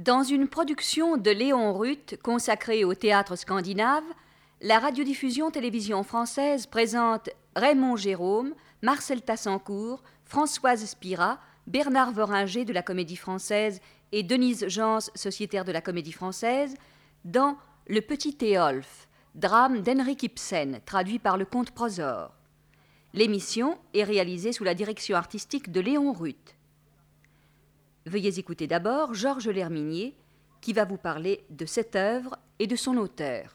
Dans une production de Léon Ruth consacrée au théâtre scandinave, la radiodiffusion télévision française présente Raymond Gérôme, Marcel Tassancourt, Françoise Spira, Bernard Voringer de la Comédie Française et Denise Jans, sociétaire de la Comédie Française, dans Le Petit Éolphe, drame d'Henrik Ibsen, traduit par le comte Prosor. L'émission est réalisée sous la direction artistique de Léon Ruth. Veuillez écouter d'abord Georges Lherminier, qui va vous parler de cette œuvre et de son auteur.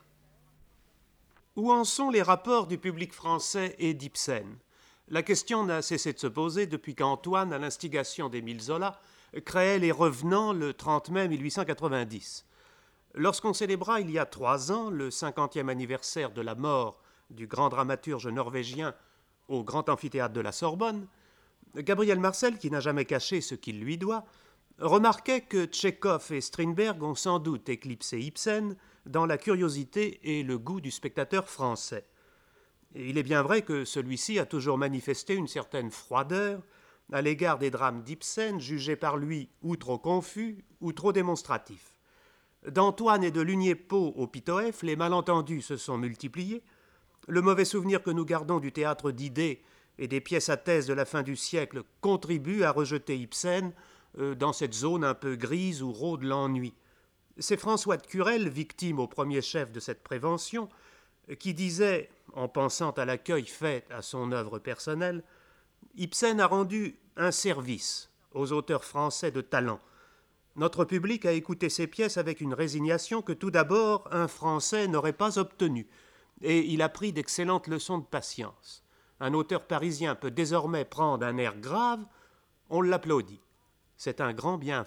Où en sont les rapports du public français et d'Ibsen ? La question n'a cessé de se poser depuis qu'Antoine, à l'instigation d'Émile Zola, créait Les Revenants le 30 mai 1890. Lorsqu'on célébra il y a 3 ans le 50e anniversaire de la mort du grand dramaturge norvégien au Grand Amphithéâtre de la Sorbonne, Gabriel Marcel, qui n'a jamais caché ce qu'il lui doit, remarquait que Tchekhov et Strindberg ont sans doute éclipsé Ibsen dans la curiosité et le goût du spectateur français. Et il est bien vrai que celui-ci a toujours manifesté une certaine froideur à l'égard des drames d'Ibsen, jugés par lui ou trop confus ou trop démonstratifs. D'Antoine et de Lunier-Pau au Pitoef, les malentendus se sont multipliés. Le mauvais souvenir que nous gardons du théâtre d'idées et des pièces à thèse de la fin du siècle contribuent à rejeter Ibsen dans cette zone un peu grise où rôde l'ennui. C'est François de Curel, victime au premier chef de cette prévention, qui disait, en pensant à l'accueil fait à son œuvre personnelle, « Ibsen a rendu un service aux auteurs français de talent. Notre public a écouté ses pièces avec une résignation que tout d'abord un Français n'aurait pas obtenue, et il a pris d'excellentes leçons de patience. Un auteur parisien peut désormais prendre un air grave, on l'applaudit. C'est un grand bienfait. »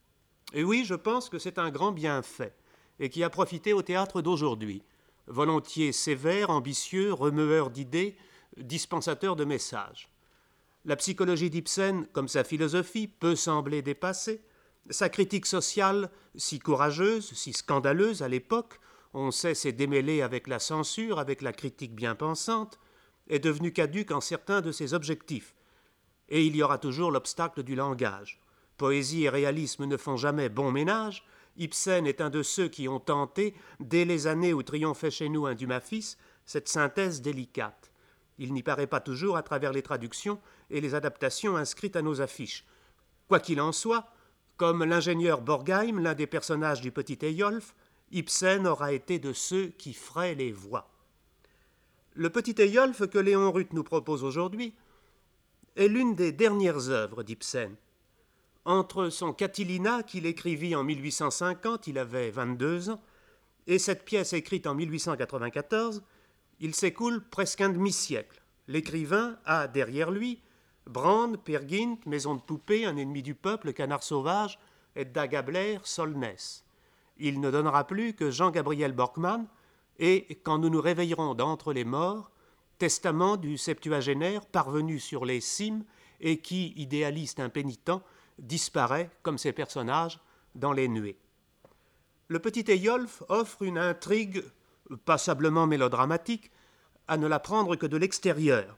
Et oui, je pense que c'est un grand bienfait, et qui a profité au théâtre d'aujourd'hui. Volontiers sévère, ambitieux, remueur d'idées, dispensateur de messages. La psychologie d'Ibsen, comme sa philosophie, peut sembler dépassée. Sa critique sociale, si courageuse, si scandaleuse à l'époque, on sait s'est démêlée avec la censure, avec la critique bien pensante, est devenue caduque en certains de ses objectifs. Et il y aura toujours l'obstacle du langage. Poésie et réalisme ne font jamais bon ménage. Ibsen est un de ceux qui ont tenté, dès les années où triomphait chez nous un Dumas fils, cette synthèse délicate. Il n'y paraît pas toujours à travers les traductions et les adaptations inscrites à nos affiches. Quoi qu'il en soit, comme l'ingénieur Borgheim, l'un des personnages du Petit Éolphe, Ibsen aura été de ceux qui feraient les voix. Le Petit Éolphe que Léon Ruth nous propose aujourd'hui est l'une des dernières œuvres d'Ibsen. Entre son Catilina, qu'il écrivit en 1850, il avait 22 ans, et cette pièce écrite en 1894, il s'écoule presque un demi-siècle. L'écrivain a derrière lui Brand, Peer Gynt, Maison de poupée, Un ennemi du peuple, Canard sauvage, Edda Gabler, Solness. Il ne donnera plus que Jean-Gabriel Borkmann et, quand nous nous réveillerons d'entre les morts, testament du septuagénaire parvenu sur les cimes et qui, idéaliste impénitent, disparaît, comme ses personnages, dans les nuées. Le Petit Éolphe offre une intrigue passablement mélodramatique, à ne la prendre que de l'extérieur.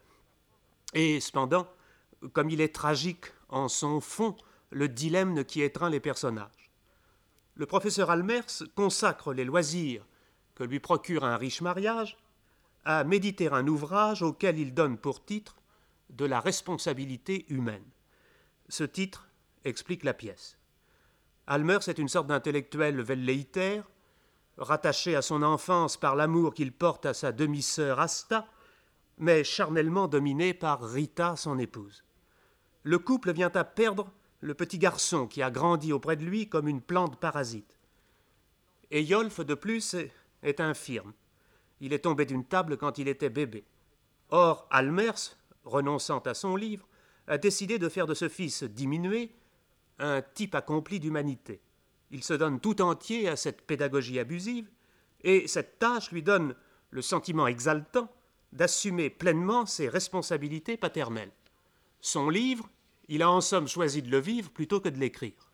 Et cependant, comme il est tragique en son fond, le dilemme qui étreint les personnages. Le professeur Almers consacre les loisirs que lui procure un riche mariage à méditer un ouvrage auquel il donne pour titre « De la responsabilité humaine ». Ce titre explique la pièce. Almers est une sorte d'intellectuel velléitaire, rattaché à son enfance par l'amour qu'il porte à sa demi-sœur Asta, mais charnellement dominé par Rita, son épouse. Le couple vient à perdre le petit garçon qui a grandi auprès de lui comme une plante parasite. Éolphe, de plus, est infirme. Il est tombé d'une table quand il était bébé. Or, Almers, renonçant à son livre, a décidé de faire de ce fils diminué un type accompli d'humanité. Il se donne tout entier à cette pédagogie abusive, et cette tâche lui donne le sentiment exaltant d'assumer pleinement ses responsabilités paternelles. Son livre, il a en somme choisi de le vivre plutôt que de l'écrire.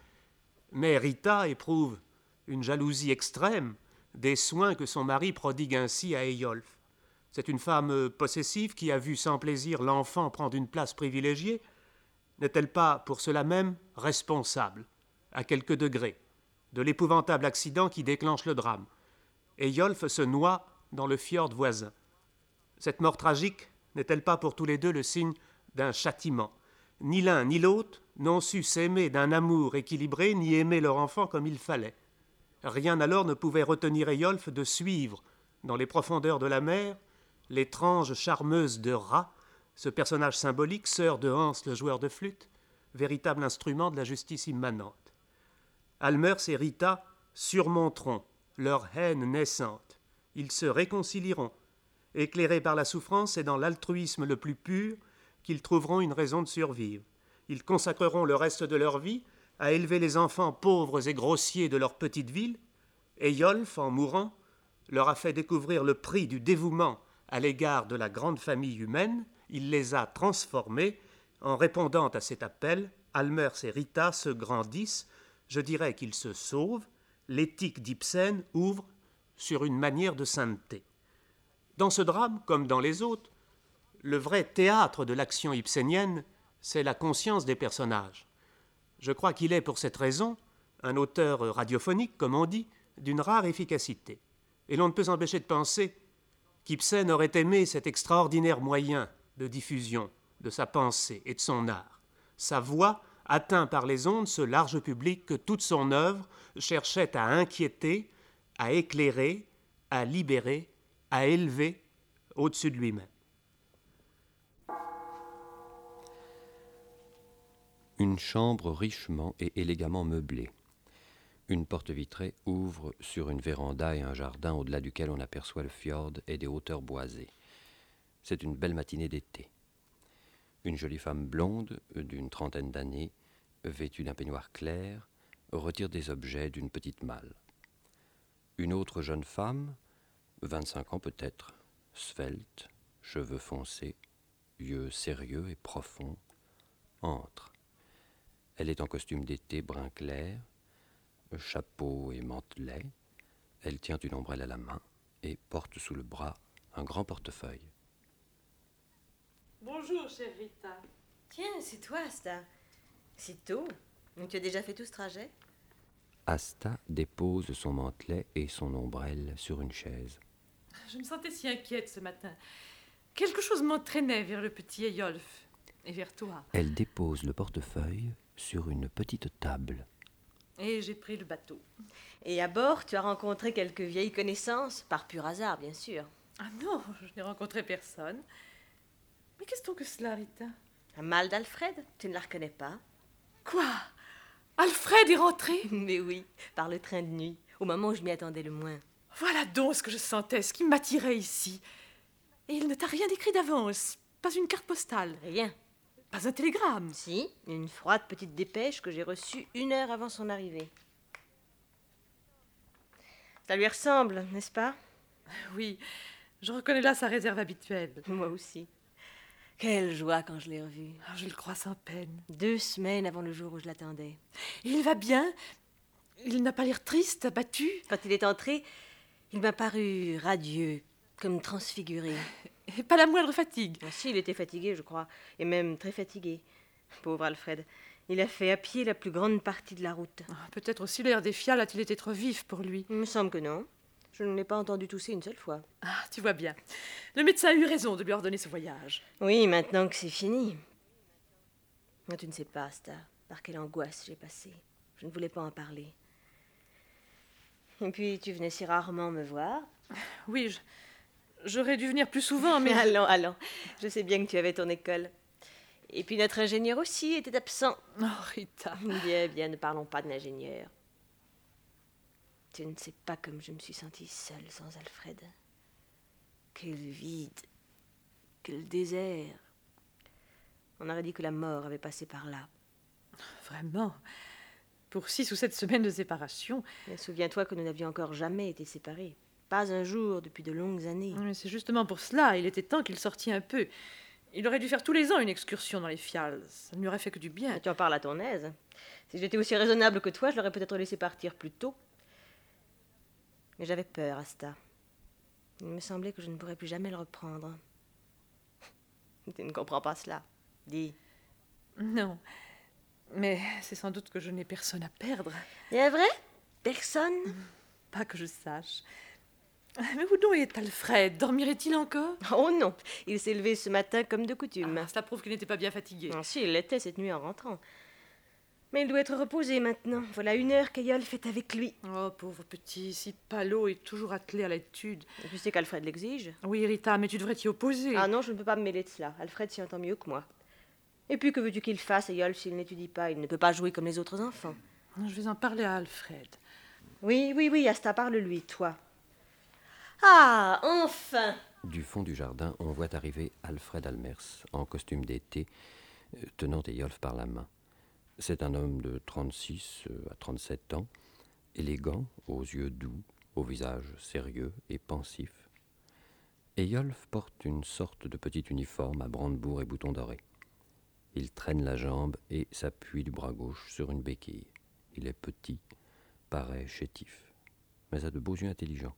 Mais Rita éprouve une jalousie extrême des soins que son mari prodigue ainsi à Éolphe. C'est une femme possessive qui a vu sans plaisir l'enfant prendre une place privilégiée. N'est-elle pas pour cela même responsable ? à quelques degrés, de l'épouvantable accident qui déclenche le drame. Eyjolf se noie dans le fjord voisin. Cette mort tragique n'est-elle pas pour tous les deux le signe d'un châtiment? Ni l'un ni l'autre n'ont su s'aimer d'un amour équilibré, ni aimer leur enfant comme il fallait. Rien alors ne pouvait retenir Eyjolf de suivre, dans les profondeurs de la mer, l'étrange charmeuse de Ra, ce personnage symbolique, sœur de Hans le joueur de flûte, véritable instrument de la justice immanente. Almers et Rita surmonteront leur haine naissante. Ils se réconcilieront. Éclairés par la souffrance, et dans l'altruisme le plus pur, qu'ils trouveront une raison de survivre. Ils consacreront le reste de leur vie à élever les enfants pauvres et grossiers de leur petite ville. Eyjolf, en mourant, leur a fait découvrir le prix du dévouement à l'égard de la grande famille humaine. Il les a transformés. En répondant à cet appel, Almers et Rita se grandissent. Je dirais qu'ils se sauvent. L'éthique d'Ibsen ouvre sur une manière de sainteté. Dans ce drame, comme dans les autres, le vrai théâtre de l'action ibsénienne, c'est la conscience des personnages. Je crois qu'il est, pour cette raison, un auteur radiophonique, comme on dit, d'une rare efficacité. Et l'on ne peut s'empêcher de penser qu'Ibsen aurait aimé cet extraordinaire moyen de diffusion de sa pensée et de son art. Sa voix atteint par les ondes ce large public que toute son œuvre cherchait à inquiéter, à éclairer, à libérer, à élever au-dessus de lui-même. Une chambre richement et élégamment meublée. Une porte vitrée ouvre sur une véranda et un jardin au-delà duquel on aperçoit le fjord et des hauteurs boisées. C'est une belle matinée d'été. Une jolie femme blonde d'une trentaine d'années, vêtue d'un peignoir clair, retire des objets d'une petite malle. Une autre jeune femme, 25 ans peut-être, svelte, cheveux foncés, yeux sérieux et profonds, entre. Elle est en costume d'été brun clair, chapeau et mantelet. Elle tient une ombrelle à la main et porte sous le bras un grand portefeuille. Bonjour, chère Rita. Tiens, c'est toi, Asta. C'est tôt. Tu as déjà fait tout ce trajet? Asta dépose son mantelet et son ombrelle sur une chaise. Je me sentais si inquiète ce matin. Quelque chose m'entraînait vers le petit Eyjolf et vers toi. Elle dépose le portefeuille sur une petite table. Et j'ai pris le bateau. Et à bord, tu as rencontré quelques vieilles connaissances, par pur hasard, bien sûr. Ah non, je n'ai rencontré personne. Mais qu'est-ce donc que cela, Rita? Un mal d'Alfred? Tu ne la reconnais pas? Quoi? Alfred est rentré? Mais oui, par le train de nuit, au moment où je m'y attendais le moins. Voilà donc ce que je sentais, ce qui m'attirait ici. Et il ne t'a rien écrit d'avance? Pas une carte postale? Rien. Pas un télégramme? Si, une froide petite dépêche que j'ai reçue 1 heure avant son arrivée. Ça lui ressemble, n'est-ce pas? Oui, je reconnais là sa réserve habituelle. Moi aussi. Quelle joie quand je l'ai revu. Ah, je le crois sans peine. 2 semaines avant le jour où je l'attendais. Il va bien? Il n'a pas l'air triste, abattu? Quand il est entré, il m'a paru radieux, comme transfiguré. Et pas la moindre fatigue? Ah, si, il était fatigué, je crois, et même très fatigué. Pauvre Alfred. Il a fait à pied la plus grande partie de la route. Ah, peut-être aussi l'air des fiales a-t-il été trop vif pour lui. Il me semble que non. Je ne l'ai pas entendu tousser une seule fois. Ah, tu vois bien. Le médecin a eu raison de lui ordonner ce voyage. Oui, maintenant que c'est fini. Mais tu ne sais pas, Asta, par quelle angoisse j'ai passé. Je ne voulais pas en parler. Et puis, tu venais si rarement me voir. Oui, j'aurais dû venir plus souvent, mais... Allons. Je sais bien que tu avais ton école. Et puis notre ingénieur aussi était absent. Oh, Rita. Bien, ne parlons pas de l'ingénieur. Tu ne sais pas comme je me suis sentie seule sans Alfred. Quel vide, quel désert. On aurait dit que la mort avait passé par là. Vraiment? Pour 6 ou 7 semaines de séparation. Mais souviens-toi que nous n'avions encore jamais été séparés. Pas un jour depuis de longues années. Mais c'est justement pour cela, il était temps qu'il sortît un peu. Il aurait dû faire tous les ans une excursion dans les fiales. Ça ne lui aurait fait que du bien. Mais tu en parles à ton aise. Si j'étais aussi raisonnable que toi, je l'aurais peut-être laissé partir plus tôt. Mais j'avais peur, Asta. Il me semblait que je ne pourrais plus jamais le reprendre. Tu ne comprends pas cela. Dis. Non. Mais c'est sans doute que je n'ai personne à perdre. Bien vrai? Personne? Pas que je sache. Mais où donc est Alfred? Dormirait-il encore? Oh non, il s'est levé ce matin comme de coutume. Cela prouve qu'il n'était pas bien fatigué. Ah, si, il l'était cette nuit en rentrant. Mais il doit être reposé maintenant. Voilà 1 heure qu'Eyolf est avec lui. Oh, pauvre petit, si pâlot et toujours attelé à l'étude. Et tu sais qu'Alfred l'exige. Oui, Rita, mais tu devrais t'y opposer. Ah non, je ne peux pas me mêler de cela. Alfred s'y entend mieux que moi. Et puis, que veux-tu qu'il fasse, Eyolf, s'il n'étudie pas? Il ne peut pas jouer comme les autres enfants. Je vais en parler à Alfred. Oui, Asta, parle-lui, toi. Ah, enfin! Du fond du jardin, on voit arriver Alfred Almers, en costume d'été, tenant Eyolf par la main. C'est un homme de 36 à 37 ans, élégant, aux yeux doux, au visage sérieux et pensif. Eyolf porte une sorte de petit uniforme à brandebourg et boutons dorés. Il traîne la jambe et s'appuie du bras gauche sur une béquille. Il est petit, paraît chétif, mais a de beaux yeux intelligents.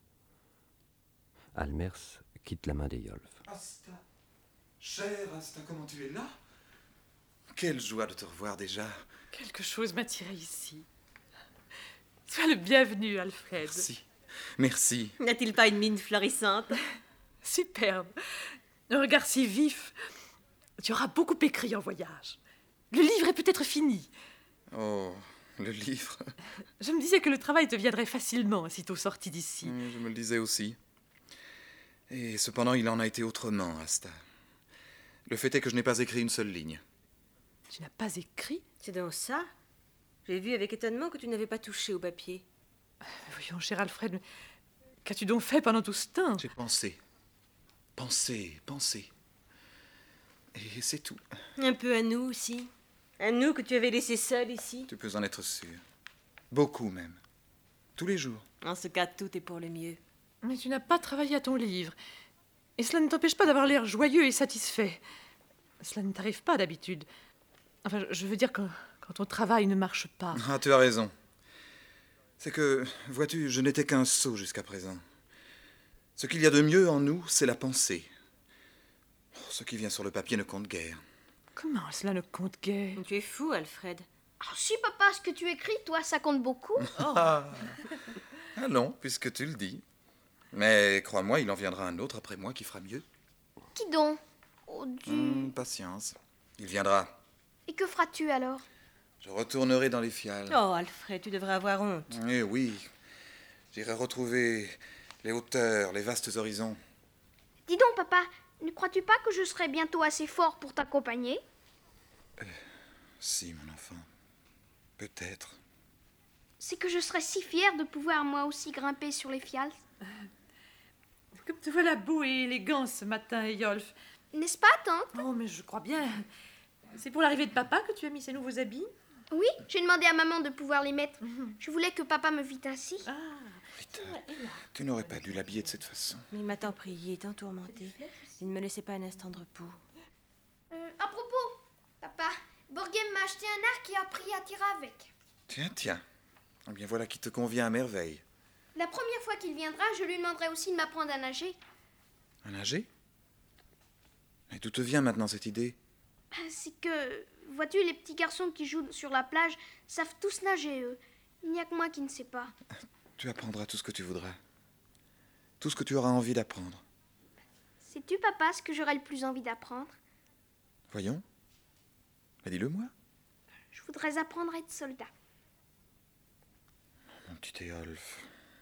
Almers quitte la main d'Eyolf. Asta, chère Asta, comment tu es là? Quelle joie de te revoir déjà. Quelque chose m'attirait ici. Sois le bienvenu, Alfred. Merci, merci. N'a-t-il pas une mine florissante? Superbe. Un regard si vif. Tu auras beaucoup écrit en voyage. Le livre est peut-être fini. Oh, le livre. Je me disais que le travail te viendrait facilement, sitôt sorti d'ici. Je me le disais aussi. Et cependant, il en a été autrement, Asta. Le fait est que je n'ai pas écrit une seule ligne. Tu n'as pas écrit? C'est donc ça? J'ai vu avec étonnement que tu n'avais pas touché au papier. Voyons, cher Alfred, mais qu'as-tu donc fait pendant tout ce temps? J'ai pensé. Pensé. Et c'est tout. Un peu à nous aussi. À nous que tu avais laissé seuls ici. Tu peux en être sûr. Beaucoup même. Tous les jours. En ce cas, tout est pour le mieux. Mais tu n'as pas travaillé à ton livre. Et cela ne t'empêche pas d'avoir l'air joyeux et satisfait. Cela ne t'arrive pas d'habitude. Enfin, je veux dire quand ton travail ne marche pas. Ah, tu as raison. C'est que, vois-tu, je n'étais qu'un sot jusqu'à présent. Ce qu'il y a de mieux en nous, c'est la pensée. Oh, ce qui vient sur le papier ne compte guère. Comment cela ne compte guère? Tu es fou, Alfred. Ah, si, papa, ce que tu écris, toi, ça compte beaucoup. Ah non, puisque tu le dis. Mais crois-moi, il en viendra un autre après moi qui fera mieux. Qui donc? Oh, Patience. Il viendra. Et que feras-tu alors? Je retournerai dans les fiales. Oh, Alfred, tu devrais avoir honte. Eh oui. J'irai retrouver les hauteurs, les vastes horizons. Dis donc, papa, ne crois-tu pas que je serai bientôt assez fort pour t'accompagner? Si, mon enfant. Peut-être. C'est que je serais si fière de pouvoir moi aussi grimper sur les fiales. Comme te voilà beau et élégant ce matin, Eyolf. N'est-ce pas, tante? Oh, mais je crois bien. C'est pour l'arrivée de papa que tu as mis ces nouveaux habits? Oui, j'ai demandé à maman de pouvoir les mettre. Je voulais que papa me vît ainsi. Rita, tu n'aurais pas dû l'habiller de cette façon. Il m'a tant prié, tant tourmenté. Il ne me laissait pas un instant de repos. À propos, papa, Borghem m'a acheté un arc et a appris à tirer avec. Tiens. Eh bien voilà qui te convient à merveille. La première fois qu'il viendra, je lui demanderai aussi de m'apprendre à nager. À nager? Mais d'où te vient maintenant cette idée? C'est que, vois-tu, les petits garçons qui jouent sur la plage savent tous nager, eux. Il n'y a que moi qui ne sais pas. Tu apprendras tout ce que tu voudras. Tout ce que tu auras envie d'apprendre. Sais-tu, papa, ce que j'aurais le plus envie d'apprendre? Voyons. Mais dis-le-moi. Je voudrais apprendre à être soldat. Mon petit Eyolf.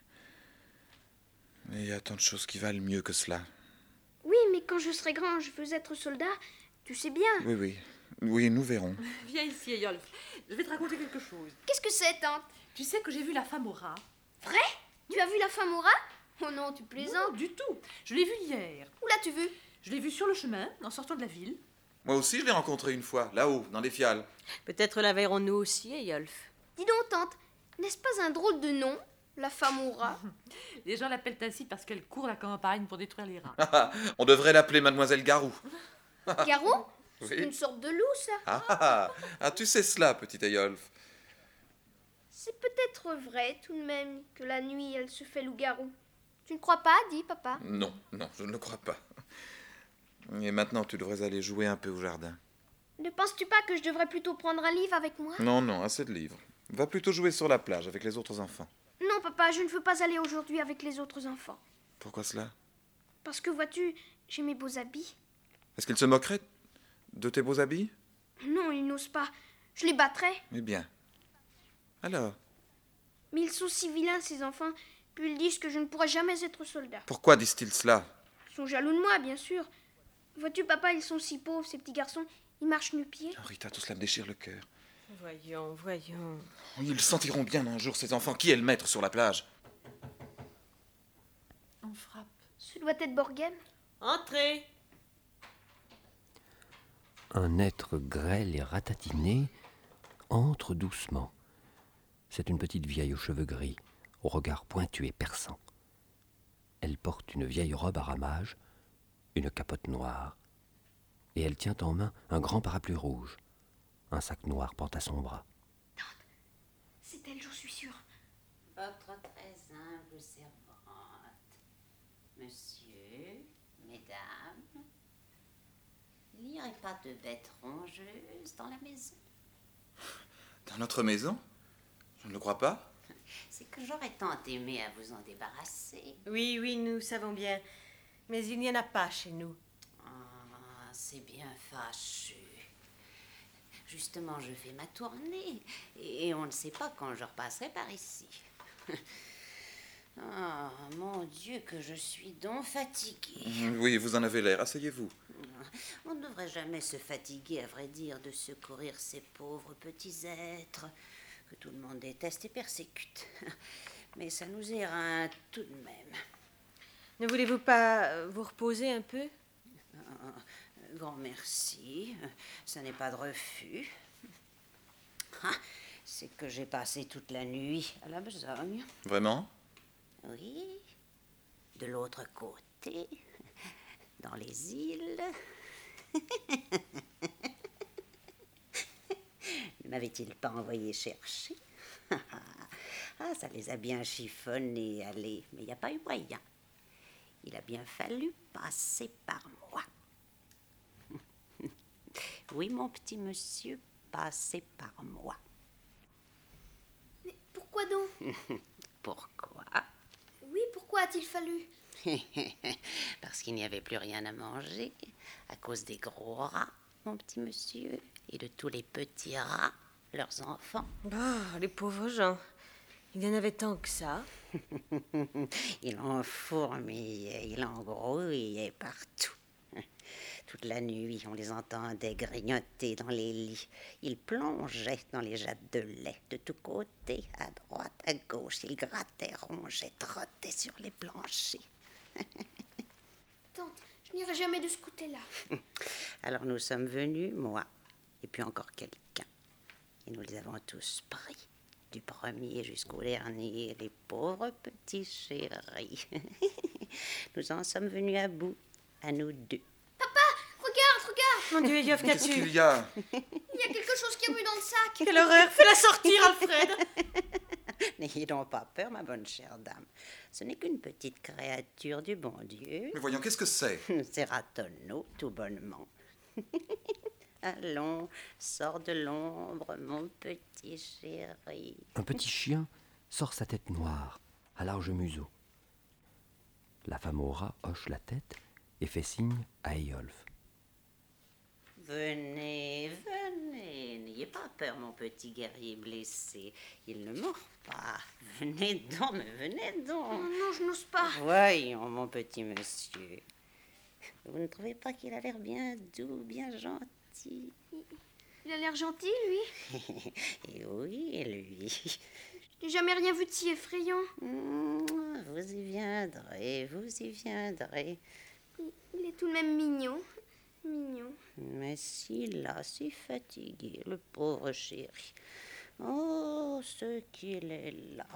Mais il y a tant de choses qui valent mieux que cela. Oui, mais quand je serai grand, je veux être soldat. Tu sais bien. Oui, nous verrons. Viens ici, Eyolf. Je vais te raconter quelque chose. Qu'est-ce que c'est, tante? Tu sais que j'ai vu la femme au rat? Vrai? Tu as vu la femme au rat? Oh non, tu plaisantes. Non, du tout. Je l'ai vue hier. Où l'as-tu vue? Je l'ai vue sur le chemin, en sortant de la ville. Moi aussi, je l'ai rencontré une fois, là-haut, dans les fiales. Peut-être la verrons-nous aussi, Eyolf. Dis donc, tante, n'est-ce pas un drôle de nom, la femme au rat? Les gens l'appellent ainsi parce qu'elle court la campagne pour détruire les rats. On devrait l'appeler Mademoiselle Garou. Garou? Oui. C'est une sorte de loup, ça. Tu sais cela, petit Eyolf. C'est peut-être vrai, tout de même, que la nuit, elle se fait loup-garou. Tu ne crois pas, dis, papa? Non, je ne le crois pas. Et maintenant, tu devrais aller jouer un peu au jardin. Ne penses-tu pas que je devrais plutôt prendre un livre avec moi? Non, non, assez de livres. Va plutôt jouer sur la plage avec les autres enfants. Non, papa, je ne veux pas aller aujourd'hui avec les autres enfants. Pourquoi cela? Parce que, vois-tu, j'ai mes beaux habits. Est-ce qu'ils se moqueraient de tes beaux habits? Non, ils n'osent pas. Je les battrai. Eh bien. Alors, Mais ils sont si vilains, ces enfants. Puis ils disent que je ne pourrai jamais être soldat. pourquoi disent-ils cela? Ils sont jaloux de moi, bien sûr. Vois-tu, papa, ils sont si pauvres, ces petits garçons. Ils marchent nu-pieds. Oh, Rita, tout cela me déchire le cœur. Voyons, voyons. Ils sentiront bien un jour, ces enfants. Qui est le maître sur la plage? On frappe. Ce doit être Borghem. Entrez. Un être grêle et ratatiné entre doucement. C'est une petite vieille aux cheveux gris, au regard pointu et perçant. Elle porte une vieille robe à ramages, une capote noire, et elle tient en main un grand parapluie rouge. Un sac noir pend à son bras. C'est elle, j'en suis sûre. Votre très humble servante. Monsieur, mesdames, il n'y aurait pas de bêtes rongeuses dans la maison? Dans notre maison? Je ne le crois pas. C'est que j'aurais tant aimé à vous en débarrasser. Oui, oui, nous savons bien. Mais il n'y en a pas chez nous. Ah, c'est bien fâcheux. Justement, je fais ma tournée et on ne sait pas quand je repasserai par ici. Ah, mon Dieu, que je suis donc fatiguée. Oui, vous en avez l'air. Asseyez-vous. On ne devrait jamais se fatiguer, à vrai dire, de secourir ces pauvres petits êtres que tout le monde déteste et persécute. Mais ça nous éreinte tout de même. Ne voulez-vous pas vous reposer un peu? Grand merci, ça n'est pas de refus. Ah, c'est que j'ai passé toute la nuit à la besogne. Vraiment? Oui, de l'autre côté, dans les îles. Ne m'avait-il pas envoyé chercher? Ah, ça les a bien chiffonnés, allez, mais il n'y a pas eu moyen. Il a bien fallu passer par moi. Oui, mon petit monsieur, passez par moi. Mais pourquoi donc? Pourquoi? Oui, pourquoi a-t-il fallu? Parce qu'il n'y avait plus rien à manger, à cause des gros rats, mon petit monsieur, et de tous les petits rats, leurs enfants. Ah, les pauvres gens. Il y en avait tant que ça. Il en fourmillait, il en grouillait partout. Toute la nuit, on les entendait grignoter dans les lits. Ils plongeaient dans les jattes de lait de tous côtés, à droite, à gauche. Ils grattaient, rongeaient, trottaient sur les planchers. Tante, je n'irai jamais de ce côté-là. Alors nous sommes venus, moi, et puis encore quelqu'un. Et nous les avons tous pris, du premier jusqu'au dernier, les pauvres petits chéris. Nous en sommes venus à bout, à nous deux. Mon Dieu, Yoff, Qu'est-ce qu'as-tu? qu'il y a? Il y a quelque chose qui remue dans le sac. Quelle horreur! Fais-la sortir, Alfred! N'ayez donc pas peur, ma bonne chère dame. Ce n'est qu'une petite créature du bon Dieu. Mais voyons, qu'est-ce que c'est? C'est Ratonneau, tout bonnement. Allons, sors de l'ombre, mon petit chéri. Un petit chien sort sa tête noire, à large museau. La femme au rat hoche la tête et fait signe à Eyolf. Venez, venez, n'ayez pas peur, mon petit guerrier blessé. Il ne mord pas. Venez donc, mais venez Oh donc. non, je n'ose pas. Voyons, mon petit monsieur. Vous ne trouvez pas qu'il a l'air bien doux, bien gentil? Il a l'air gentil, lui. Et oui, lui. Je n'ai jamais rien vu de si effrayant. Vous y viendrez, vous y viendrez. Il est tout de même mignon. Mignon. Mais si là, si fatigué, le pauvre chéri. Oh, ce qu'il est là.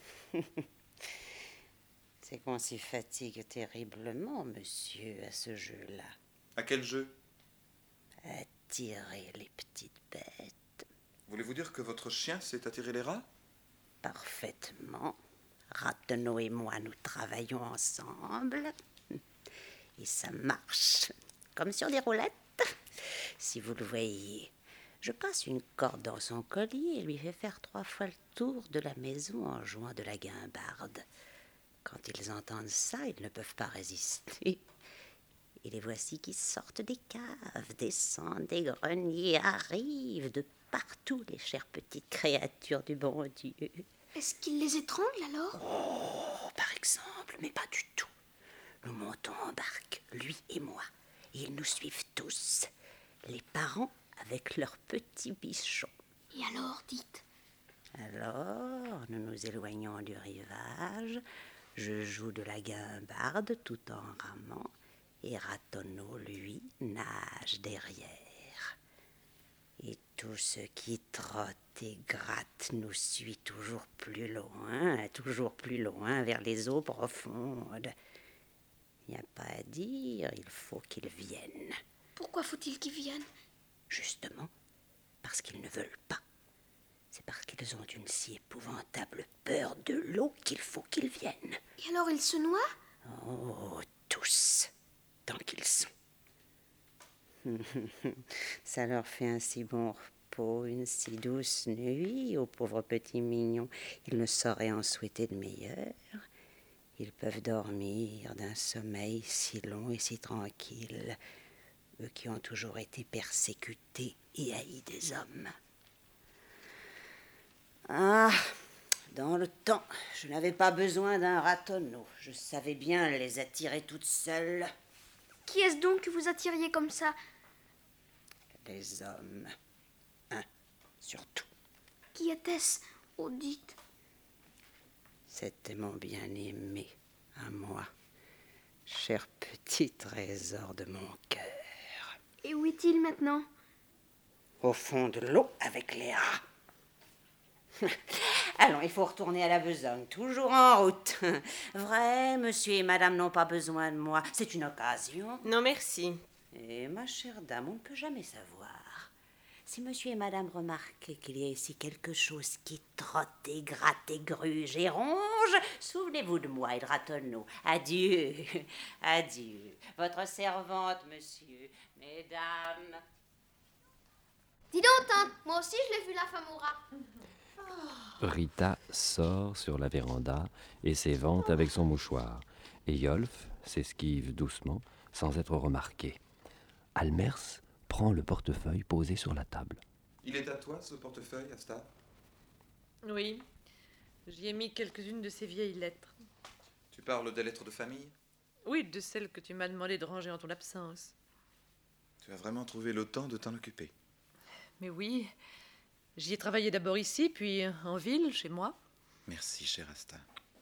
C'est qu'on s'y fatigue terriblement, monsieur, à ce jeu-là. À quel jeu? Attirer les petites bêtes. Voulez-vous dire que votre chien sait attirer les rats? Parfaitement. Ratonneau et moi, nous travaillons ensemble. Et ça marche. Comme sur des roulettes. si vous le voyez. Je passe une corde dans son collier et lui fais faire 3 fois le tour de la maison en jouant de la guimbarde. Quand ils entendent ça, ils ne peuvent pas résister. Et les voici qui sortent des caves, descendent des greniers, arrivent de partout, les chères petites créatures du bon Dieu. Est-ce qu'il les étrangle alors? Oh, par exemple, mais pas du tout. Nous montons en barque, lui et moi, et ils nous suivent tous, les parents avec leurs petits bichons. Et alors, dites? Alors, nous nous éloignons du rivage, je joue de la guimbarde tout en ramant, et Ratonneau, lui, nage derrière. Et tout ce qui trotte et gratte nous suit toujours plus loin vers les eaux profondes. Il n'y a pas à dire, il faut qu'ils viennent. Pourquoi faut-il qu'ils viennent? Justement, parce qu'ils ne veulent pas. C'est parce qu'ils ont une si épouvantable peur de l'eau qu'il faut qu'ils viennent. Et alors ils se noient? Oh, tous, tant qu'ils sont. Ça leur fait un si bon repos, une si douce nuit, aux pauvres petits mignons. Ils ne sauraient en souhaiter de meilleur. Ils peuvent dormir d'un sommeil si long et si tranquille, eux qui ont toujours été persécutés et haïs des hommes. Ah, dans le temps, je n'avais pas besoin d'un Ratonneau. Je savais bien les attirer toute seule. Qui est-ce donc que vous attiriez comme ça? Les hommes. Un, surtout. Qui était-ce? Oh, dites. C'était mon bien-aimé, à moi. Cher petit trésor de mon cœur. Et où est-il maintenant? Au fond de l'eau avec les rats. Allons, il faut retourner à la besogne, toujours en route. Vrai, monsieur et madame n'ont pas besoin de moi. C'est une occasion. Non, merci. Et ma chère dame, on ne peut jamais savoir. Si monsieur et madame remarquaient qu'il y a ici quelque chose qui trotte et gratte et gruge et ronge, souvenez-vous de moi et de Ratonneau. Adieu, adieu. Votre servante, monsieur, mesdames. Dis donc, tante, moi aussi je l'ai vu la femme au rat. Rita sort sur la véranda et s'évente avec son mouchoir. Et Yolf s'esquive doucement, sans être remarqué. Almers prend le portefeuille posé sur la table. Il est à toi, ce portefeuille, Asta? Oui, j'y ai mis quelques-unes de ces vieilles lettres. Tu parles des lettres de famille? Oui, de celles que tu m'as demandé de ranger en ton absence. Tu as vraiment trouvé le temps de t'en occuper? Mais oui, j'y ai travaillé d'abord ici, puis en ville, chez moi. Merci, chère Asta.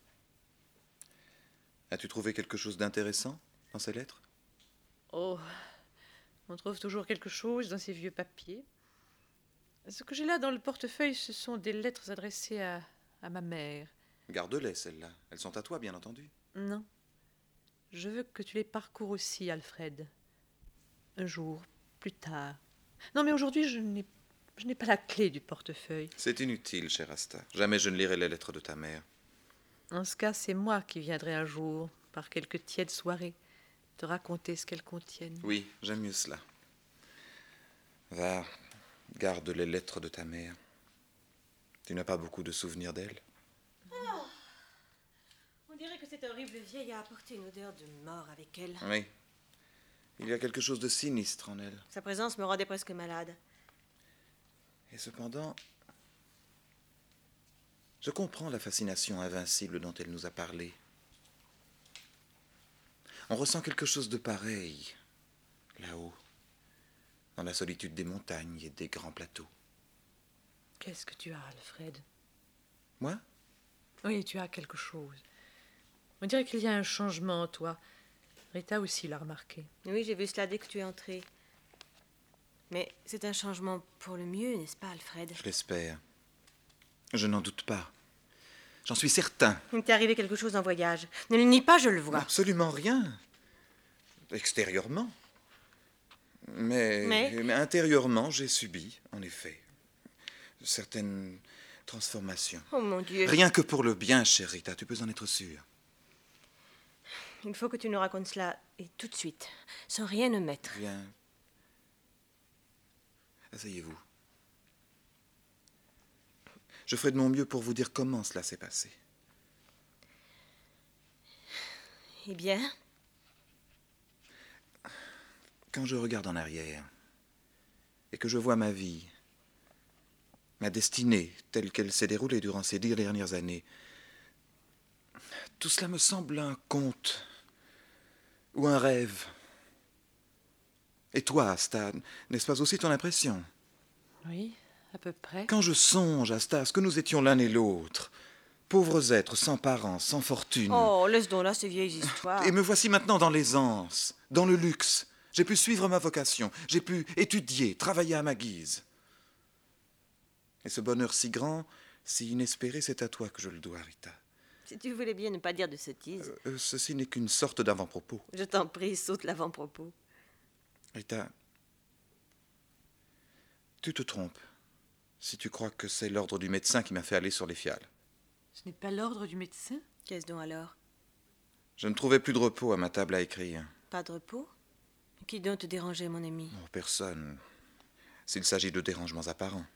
As-tu trouvé quelque chose d'intéressant dans ces lettres? Oh, on trouve toujours quelque chose dans ces vieux papiers. Ce que j'ai là dans le portefeuille, ce sont des lettres adressées à ma mère. Garde-les, celles-là. Elles sont à toi, bien entendu. Non. Je veux que tu les parcours aussi, Alfred. Un jour, plus tard. Non, mais aujourd'hui, je n'ai pas la clé du portefeuille. C'est inutile, chère Asta. Jamais je ne lirai les lettres de ta mère. En ce cas, c'est moi qui viendrai un jour, par quelques tièdes soirées, te raconter ce qu'elles contiennent. Oui, j'aime mieux cela. Va, garde les lettres de ta mère. Tu n'as pas beaucoup de souvenirs d'elle? Oh, on dirait que cette horrible vieille a apporté une odeur de mort avec elle. Oui. Il y a quelque chose de sinistre en elle. Sa présence me rendait presque malade. Et cependant, je comprends la fascination invincible dont elle nous a parlé. On ressent quelque chose de pareil, là-haut, dans la solitude des montagnes et des grands plateaux. Qu'est-ce que tu as, Alfred? Moi? Oui, tu as quelque chose. On dirait qu'il y a un changement en toi. Rita aussi l'a remarqué. Oui, j'ai vu cela dès que tu es entré. Mais c'est un changement pour le mieux, n'est-ce pas, Alfred? Je l'espère. Je n'en doute pas. J'en suis certain. Il t'est arrivé quelque chose en voyage. Ne le nie pas, je le vois. Absolument rien. Extérieurement. Mais intérieurement, j'ai subi, en effet, certaines transformations. Oh mon Dieu. Rien que pour le bien, chère Rita, tu peux en être sûre. Il faut que tu nous racontes cela, et tout de suite, sans rien omettre. Bien. Asseyez-vous. Je ferai de mon mieux pour vous dire comment cela s'est passé. Eh bien? Quand je regarde en arrière et que je vois ma vie, ma destinée telle qu'elle s'est déroulée durant ces 10 dernières années, tout cela me semble un conte ou un rêve. Et toi, Asta, n'est-ce pas aussi ton impression? Oui, à peu près. Quand je songe, Asta, ce que nous étions l'un et l'autre, pauvres êtres sans parents, sans fortune, Oh, laisse donc là ces vieilles histoires. et me voici maintenant dans l'aisance, dans le luxe. J'ai pu suivre ma vocation, j'ai pu étudier, travailler à ma guise. Et ce bonheur si grand, si inespéré, c'est à toi que je le dois, Rita. Si tu voulais bien ne pas dire de sottises. Ceci n'est qu'une sorte d'avant-propos. Je t'en prie, saute l'avant-propos. Rita, tu te trompes si tu crois que c'est l'ordre du médecin qui m'a fait aller sur les fiales. Ce n'est pas l'ordre du médecin? Qu'est-ce donc alors? Je ne trouvais plus de repos à ma table à écrire. Pas de repos? Qui donc te dérangeait, mon ami? Oh, personne, s'il s'agit de dérangements apparents.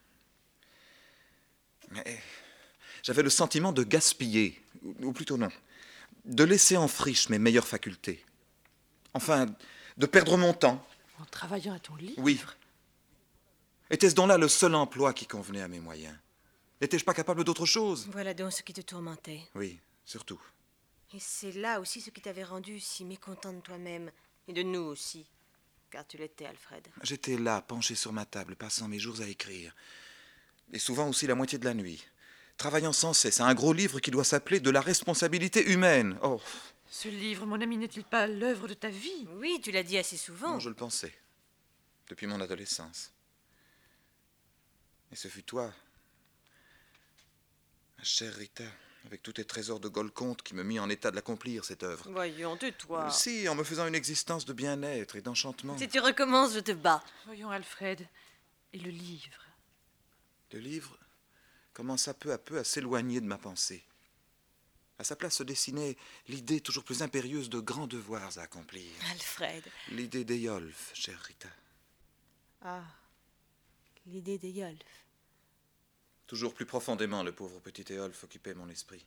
Mais j'avais le sentiment de gaspiller, ou plutôt non, de laisser en friche mes meilleures facultés. Enfin, de perdre mon temps. En travaillant à ton livre? Oui. Était-ce donc là le seul emploi qui convenait à mes moyens? N'étais-je pas capable d'autre chose? Voilà donc ce qui te tourmentait. Oui, surtout. Et c'est là aussi ce qui t'avait rendu si mécontent de toi-même, et de nous aussi, car tu l'étais, Alfred. J'étais là, penché sur ma table, passant mes jours à écrire. Et souvent aussi la moitié de la nuit. Travaillant sans cesse à un gros livre qui doit s'appeler « De la responsabilité humaine ». Oh! Ce livre, mon ami, n'est-il pas l'œuvre de ta vie? Oui, tu l'as dit assez souvent. Non, je le pensais. Depuis mon adolescence. Et ce fut toi, ma chère Rita, avec tous tes trésors de Golconte qui me mit en état de l'accomplir, cette œuvre. Voyons, tais-toi. Si, en me faisant une existence de bien-être et d'enchantement. Si tu recommences, je te bats. Voyons, Alfred. Et le livre? Le livre commença peu à peu à s'éloigner de ma pensée. À sa place se dessinait l'idée toujours plus impérieuse de grands devoirs à accomplir. Alfred. L'idée d'Éolphe, chère Rita. Ah, l'idée d'Éolphe. Toujours plus profondément, le pauvre petit Éolphe occupait mon esprit.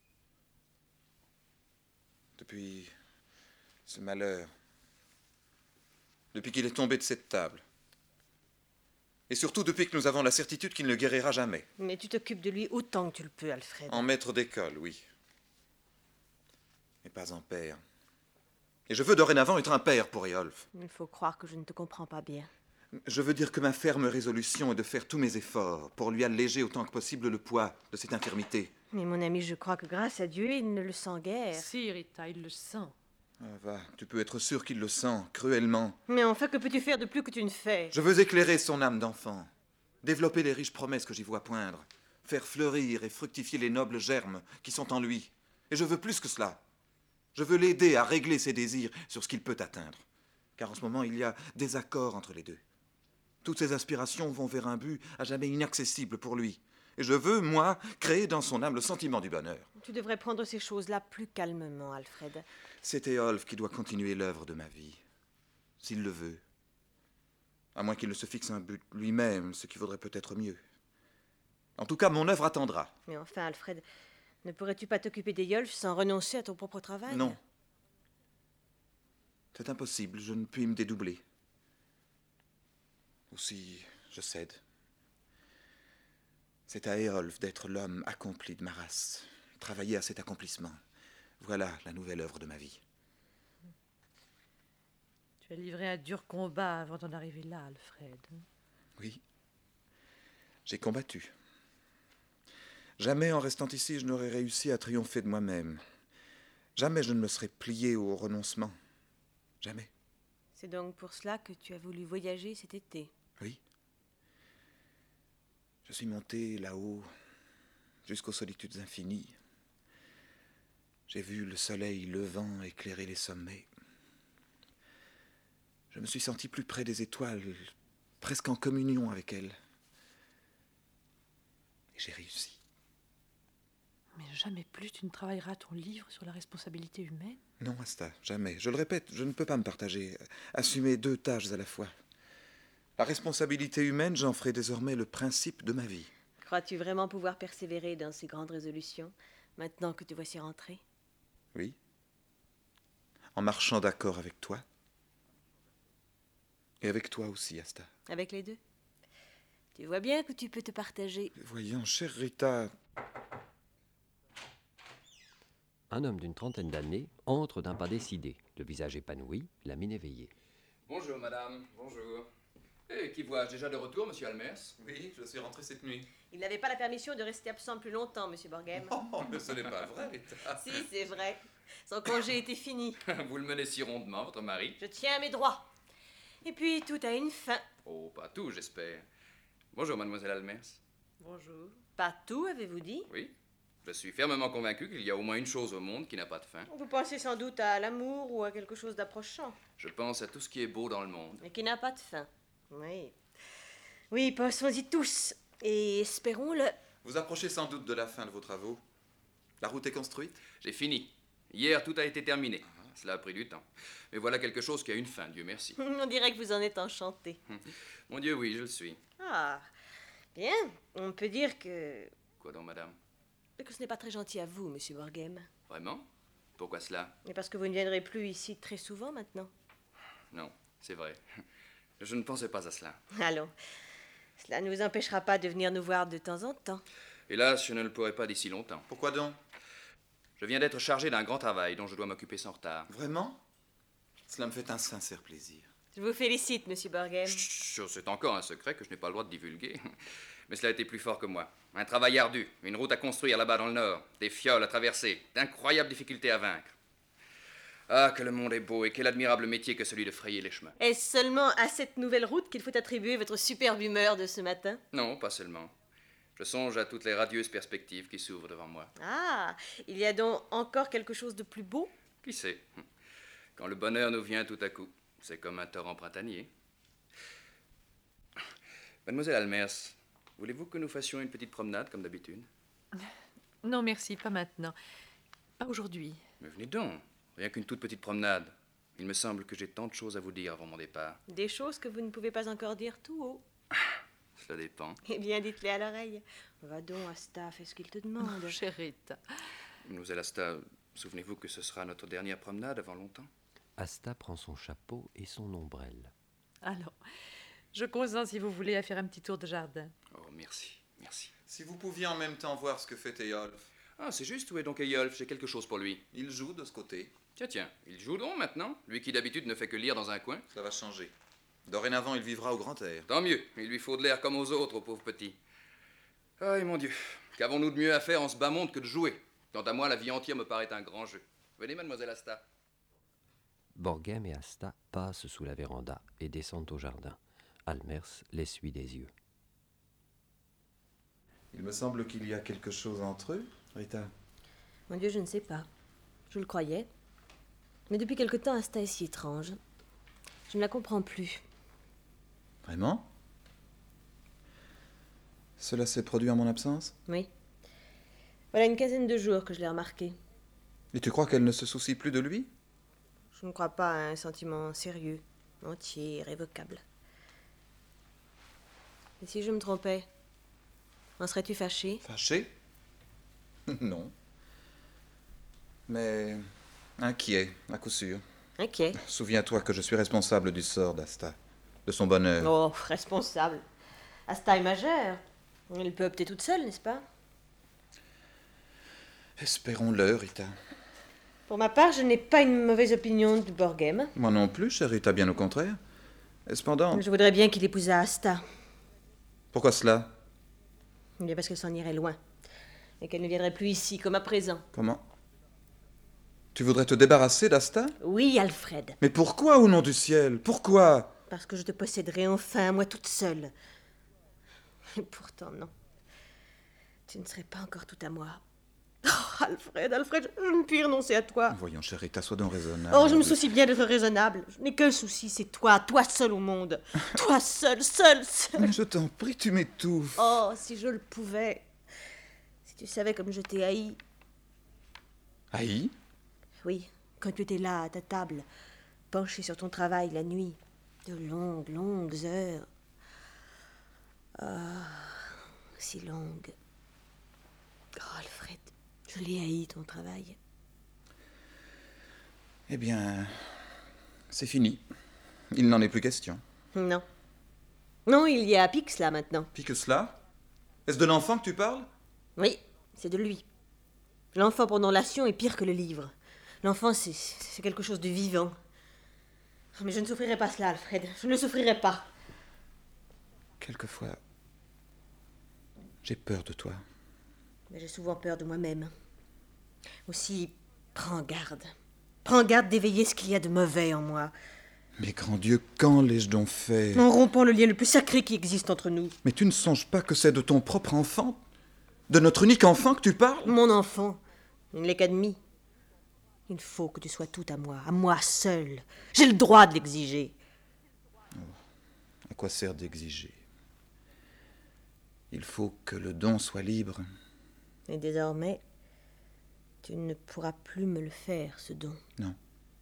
Depuis ce malheur, depuis qu'il est tombé de cette table, et surtout depuis que nous avons la certitude qu'il ne guérira jamais. Mais tu t'occupes de lui autant que tu le peux, Alfred. En maître d'école, oui. Mais pas en père. Et je veux dorénavant être un père pour Éolphe. Il faut croire que je ne te comprends pas bien. Je veux dire que ma ferme résolution est de faire tous mes efforts pour lui alléger autant que possible le poids de cette infirmité. Mais mon ami, je crois que grâce à Dieu, il ne le sent guère. Si, Rita, il le sent. Ah, va, tu peux être sûr qu'il le sent, cruellement. Mais enfin, que peux-tu faire de plus que tu ne fais? Je veux éclairer son âme d'enfant, développer les riches promesses que j'y vois poindre, faire fleurir et fructifier les nobles germes qui sont en lui. Et je veux plus que cela. Je veux l'aider à régler ses désirs sur ce qu'il peut atteindre. Car en ce moment, il y a désaccord entre les deux. Toutes ses aspirations vont vers un but à jamais inaccessible pour lui. Et je veux, moi, créer dans son âme le sentiment du bonheur. Tu devrais prendre ces choses-là plus calmement, Alfred. C'est Éolphe qui doit continuer l'œuvre de ma vie, s'il le veut. À moins qu'il ne se fixe un but lui-même, ce qui vaudrait peut-être mieux. En tout cas, mon œuvre attendra. Mais enfin, Alfred, ne pourrais-tu pas t'occuper d'Éolphe sans renoncer à ton propre travail? Non. C'est impossible, je ne puis me dédoubler. Aussi, je cède. C'est à Éolphe d'être l'homme accompli de ma race, travailler à cet accomplissement. Voilà la nouvelle œuvre de ma vie. Tu as livré un dur combat avant d'en arriver là, Alfred. Oui. J'ai combattu. Jamais en restant ici, je n'aurais réussi à triompher de moi-même. Jamais je ne me serais plié au renoncement. Jamais. C'est donc pour cela que tu as voulu voyager cet été? Oui. Je suis monté là-haut, jusqu'aux solitudes infinies. J'ai vu le soleil levant éclairer les sommets. Je me suis senti plus près des étoiles, presque en communion avec elles. Et j'ai réussi. Mais jamais plus tu ne travailleras ton livre sur la responsabilité humaine? Non, Asta, jamais. Je le répète, je ne peux pas me partager, assumer 2 tâches à la fois. La responsabilité humaine, j'en ferai désormais le principe de ma vie. Crois-tu vraiment pouvoir persévérer dans ces grandes résolutions, maintenant que te voici rentré? Oui. En marchant d'accord avec toi. Et avec toi aussi, Asta. Avec les deux? Tu vois bien que tu peux te partager. Voyons, chère Rita... Un homme d'une trentaine d'années entre d'un pas décidé, le visage épanoui, la mine éveillée. Bonjour, madame. Bonjour. Et qui vois-je déjà de retour, monsieur Almers? Oui, je suis rentré cette nuit. Il n'avait pas la permission de rester absent plus longtemps, monsieur Borghem. Oh, mais ce n'est pas vrai, Rita. Si, c'est vrai. Son congé était fini. Vous le menez si rondement, votre mari? Je tiens à mes droits. Et puis, tout a une fin. Oh, pas tout, j'espère. Bonjour, mademoiselle Almers. Bonjour. Pas tout, avez-vous dit? Oui. Je suis fermement convaincu qu'il y a au moins une chose au monde qui n'a pas de fin. Vous pensez sans doute à l'amour ou à quelque chose d'approchant. Je pense à tout ce qui est beau dans le monde. Et qui n'a pas de fin. Oui. Oui, pensons-y tous. Et espérons-le. Vous approchez sans doute de la fin de vos travaux. La route est construite? J'ai fini. Hier, tout a été terminé. Cela a pris du temps. Mais voilà quelque chose qui a une fin, Dieu merci. On dirait que vous en êtes enchanté. Mon Dieu, oui, je le suis. Ah, bien. On peut dire que... Quoi donc, madame? que ce n'est pas très gentil à vous, monsieur Borghem. Vraiment? Pourquoi cela? Et parce que vous ne viendrez plus ici très souvent maintenant. Non, c'est vrai. Je ne pensais pas à cela. Allons. Cela ne vous empêchera pas de venir nous voir de temps en temps. Hélas, je ne le pourrai pas d'ici longtemps. Pourquoi donc? Je viens d'être chargé d'un grand travail dont je dois m'occuper sans retard. Vraiment? Cela me fait un sincère plaisir. Je vous félicite, monsieur Borghem. Chut, c'est encore un secret que je n'ai pas le droit de divulguer. Mais cela a été plus fort que moi. Un travail ardu, une route à construire là-bas dans le nord, des fioles à traverser, d'incroyables difficultés à vaincre. Ah, que le monde est beau et quel admirable métier que celui de frayer les chemins. Est-ce seulement à cette nouvelle route qu'il faut attribuer votre superbe humeur de ce matin? Non, pas seulement. Je songe à toutes les radieuses perspectives qui s'ouvrent devant moi. Ah, il y a donc encore quelque chose de plus beau? Qui sait? Quand le bonheur nous vient tout à coup, c'est comme un torrent printanier. Mademoiselle Almers, voulez-vous que nous fassions une petite promenade comme d'habitude? Non, merci, pas maintenant. Pas aujourd'hui. Mais venez donc, rien qu'une toute petite promenade. Il me semble que j'ai tant de choses à vous dire avant mon départ. Des choses que vous ne pouvez pas encore dire tout haut. Cela dépend. Eh bien, dites-les à l'oreille. Va donc, Asta, fais ce qu'il te demande. Oh, chère Rita. Mademoiselle Asta, souvenez-vous que ce sera notre dernière promenade avant longtemps? Asta prend son chapeau et son ombrelle. Alors, je consens si vous voulez à faire un petit tour de jardin. Oh, merci, merci. Si vous pouviez en même temps voir ce que fait Eyolf. Ah, c'est juste, où est donc Eyolf? J'ai quelque chose pour lui. Il joue de ce côté. Tiens, il joue donc maintenant? Lui qui d'habitude ne fait que lire dans un coin? Ça va changer. Dorénavant, il vivra au grand air. Tant mieux, il lui faut de l'air comme aux autres, au pauvre petit. Aïe, mon Dieu, qu'avons-nous de mieux à faire en ce bas monde que de jouer? Quant à moi, la vie entière me paraît un grand jeu. Venez, mademoiselle Asta. Borghem et Asta passent sous la véranda et descendent au jardin. Almers l'essuie des yeux. Il me semble qu'il y a quelque chose entre eux, Rita. Mon Dieu, je ne sais pas. Je le croyais. Mais depuis quelque temps, Asta est si étrange. Je ne la comprends plus. Vraiment? Cela s'est produit en mon absence? Oui. Voilà une quinzaine de jours que je l'ai remarqué. Et tu crois qu'elle ne se soucie plus de lui? Je ne crois pas à un sentiment sérieux, entier, irrévocable. Et si je me trompais? En serais-tu fâché? Fâché? Non. Mais inquiet, à coup sûr. Inquiet? Souviens-toi que je suis responsable du sort d'Asta, de son bonheur. Oh, responsable. Asta est majeure. Elle peut opter toute seule, n'est-ce pas? Espérons-le, Rita. Pour ma part, je n'ai pas une mauvaise opinion de Borghem. Moi non plus, chère Rita, bien au contraire. Et cependant... Je voudrais bien qu'il épousât Asta. Pourquoi cela? Eh bien parce qu'elle s'en irait loin. Et qu'elle ne viendrait plus ici, comme à présent. Comment? Tu voudrais te débarrasser d'Asta? Oui, Alfred. Mais pourquoi, au nom du ciel? Pourquoi? Parce que je te posséderai enfin, moi toute seule. Et pourtant, non. Tu ne serais pas encore tout à moi. Oh, Alfred, je ne puis renoncer à toi. Voyons, chère Rita, sois donc raisonnable. Oh, je me soucie bien d'être raisonnable. Je n'ai qu'un souci, c'est toi seul au monde. Toi seul. Mais je t'en prie, tu m'étouffes. Oh, si je le pouvais. Si tu savais comme je t'ai haï. Haï? Oui, quand tu étais là, à ta table, penché sur ton travail la nuit. De longues heures. Ah, si longue. Oh, Alfred, je l'ai haï, ton travail. Eh bien, c'est fini. Il n'en est plus question. Non. Non, il y a pis que cela maintenant. Pis que cela? Est-ce de l'enfant que tu parles? Oui, c'est de lui. L'enfant pendant l'action est pire que le livre. L'enfant, c'est quelque chose de vivant. Mais je ne souffrirai pas cela, Alfred. Je ne le souffrirai pas. Quelquefois, j'ai peur de toi. Mais j'ai souvent peur de moi-même. Aussi, prends garde. Prends garde d'éveiller ce qu'il y a de mauvais en moi. Mais grand Dieu, quand l'ai-je donc fait? En rompant le lien le plus sacré qui existe entre nous. Mais tu ne songes pas que c'est de ton propre enfant? De notre unique enfant que tu parles? Mon enfant, il ne l'est qu'admis. Il faut que tu sois tout à moi seul. J'ai le droit de l'exiger. À quoi sert d'exiger? Il faut que le don soit libre. Et désormais, tu ne pourras plus me le faire, ce don. Non.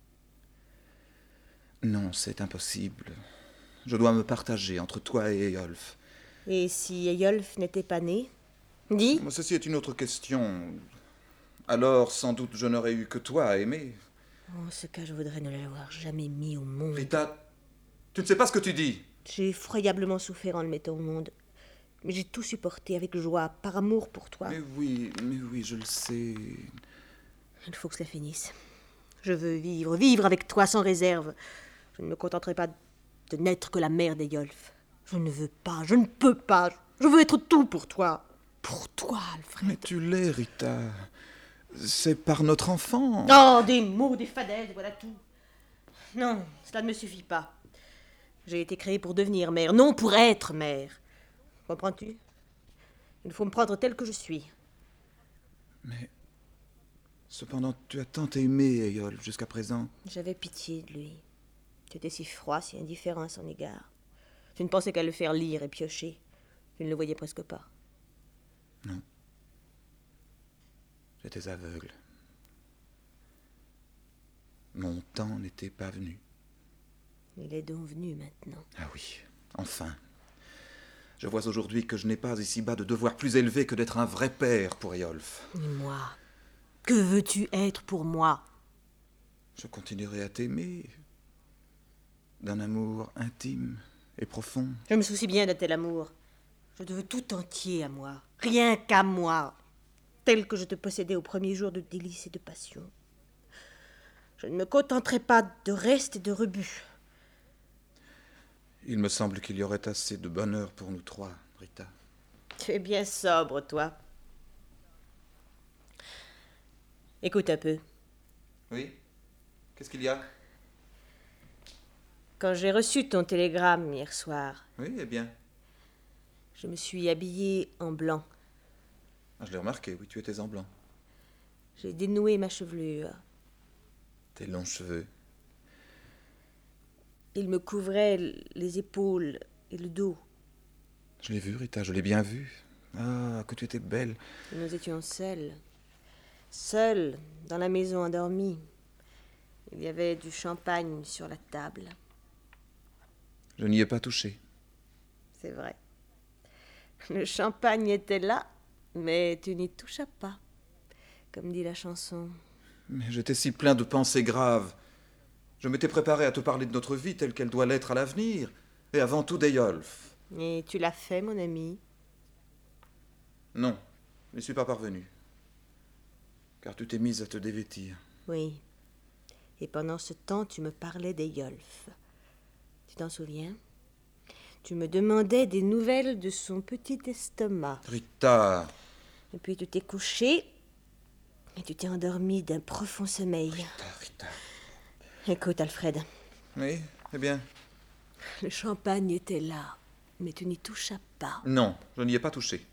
Non, c'est impossible. Je dois me partager entre toi et Eyolf. Et si Eyolf n'était pas né? Dis. Ceci est une autre question. Alors, sans doute, je n'aurais eu que toi à aimer. En ce cas, je voudrais ne l'avoir jamais mis au monde. Rita, tu ne sais pas ce que tu dis. J'ai effroyablement souffert en le mettant au monde. Mais j'ai tout supporté avec joie, par amour pour toi. Mais oui, je le sais. Il faut que cela finisse. Je veux vivre avec toi sans réserve. Je ne me contenterai pas de n'être que la mère d'Eyolf. Je ne veux pas, je ne peux pas. Je veux être tout pour toi. Pour toi, Alfred. Mais tu l'es, Rita. C'est par notre enfant. Oh, des mots, des fadaises, voilà tout. Non, cela ne me suffit pas. J'ai été créée pour devenir mère, non pour être mère. Comprends-tu? Il faut me prendre telle que je suis. Mais cependant, tu as tant aimé Eyolf jusqu'à présent. J'avais pitié de lui. Tu étais si froid, si indifférent à son égard. Tu ne pensais qu'à le faire lire et piocher. Tu ne le voyais presque pas. Non. J'étais aveugle. Mon temps n'était pas venu. Il est donc venu maintenant. Ah oui, enfin. Je vois aujourd'hui que je n'ai pas ici-bas de devoir plus élevé que d'être un vrai père pour Eyolf. Et moi? Que veux-tu être pour moi? Je continuerai à t'aimer. D'un amour intime et profond. Je me soucie bien de tel amour. Je te veux tout entier à moi. Rien qu'à moi. Tel que je te possédais au premier jour de délices et de passion. Je ne me contenterai pas de reste et de rebut. Il me semble qu'il y aurait assez de bonheur pour nous trois, Rita. Tu es bien sobre, toi. Écoute un peu. Oui? Qu'est-ce qu'il y a? Quand j'ai reçu ton télégramme hier soir... Oui, eh bien. Je me suis habillée en blanc. Ah, je l'ai remarqué, oui, tu étais en blanc. J'ai dénoué ma chevelure. Tes longs cheveux. Il me couvrait les épaules et le dos. Je l'ai vu, Rita, je l'ai bien vu. Ah, que tu étais belle. Nous étions seuls. Seuls, dans la maison endormie. Il y avait du champagne sur la table. Je n'y ai pas touché. C'est vrai. Le champagne était là, mais tu n'y touchas pas. Comme dit la chanson. Mais j'étais si plein de pensées graves. Je m'étais préparé à te parler de notre vie telle qu'elle doit l'être à l'avenir. Et avant tout d'Eyolf. Et tu l'as fait, mon ami? Non, je n'y suis pas parvenu. Car tu t'es mise à te dévêtir. Oui. Et pendant ce temps, tu me parlais d'Eyolf. Tu t'en souviens? Tu me demandais des nouvelles de son petit estomac. Rita! Et puis tu t'es couché et tu t'es endormi d'un profond sommeil. Rita. Écoute, Alfred. Oui, eh bien? Le champagne était là, mais tu n'y touchas pas. Non, je n'y ai pas touché.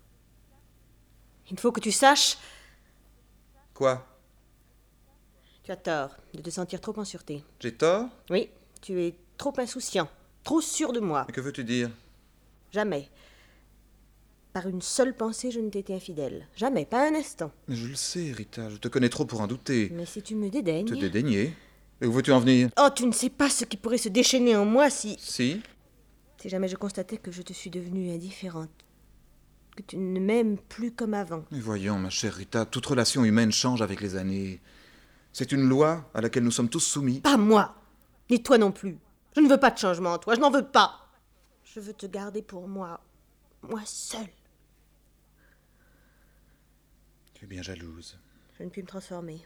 Il faut que tu saches... Quoi? Tu as tort de te sentir trop en sûreté. J'ai tort? Oui, tu es trop insouciant, trop sûr de moi. Mais que veux-tu dire? Jamais. Par une seule pensée, je ne t'étais infidèle. Jamais, pas un instant. Mais je le sais, Rita, je te connais trop pour en douter. Mais si tu me dédaignes... Te dédaigner? Et où veux-tu en venir? Oh, tu ne sais pas ce qui pourrait se déchaîner en moi si... Si? Si jamais je constatais que je te suis devenue indifférente, que tu ne m'aimes plus comme avant. Mais voyons, ma chère Rita, toute relation humaine change avec les années. C'est une loi à laquelle nous sommes tous soumis. Pas moi, ni toi non plus. Je ne veux pas de changement en toi, je n'en veux pas. Je veux te garder pour moi, moi seule. Tu es bien jalouse. Je ne puis me transformer.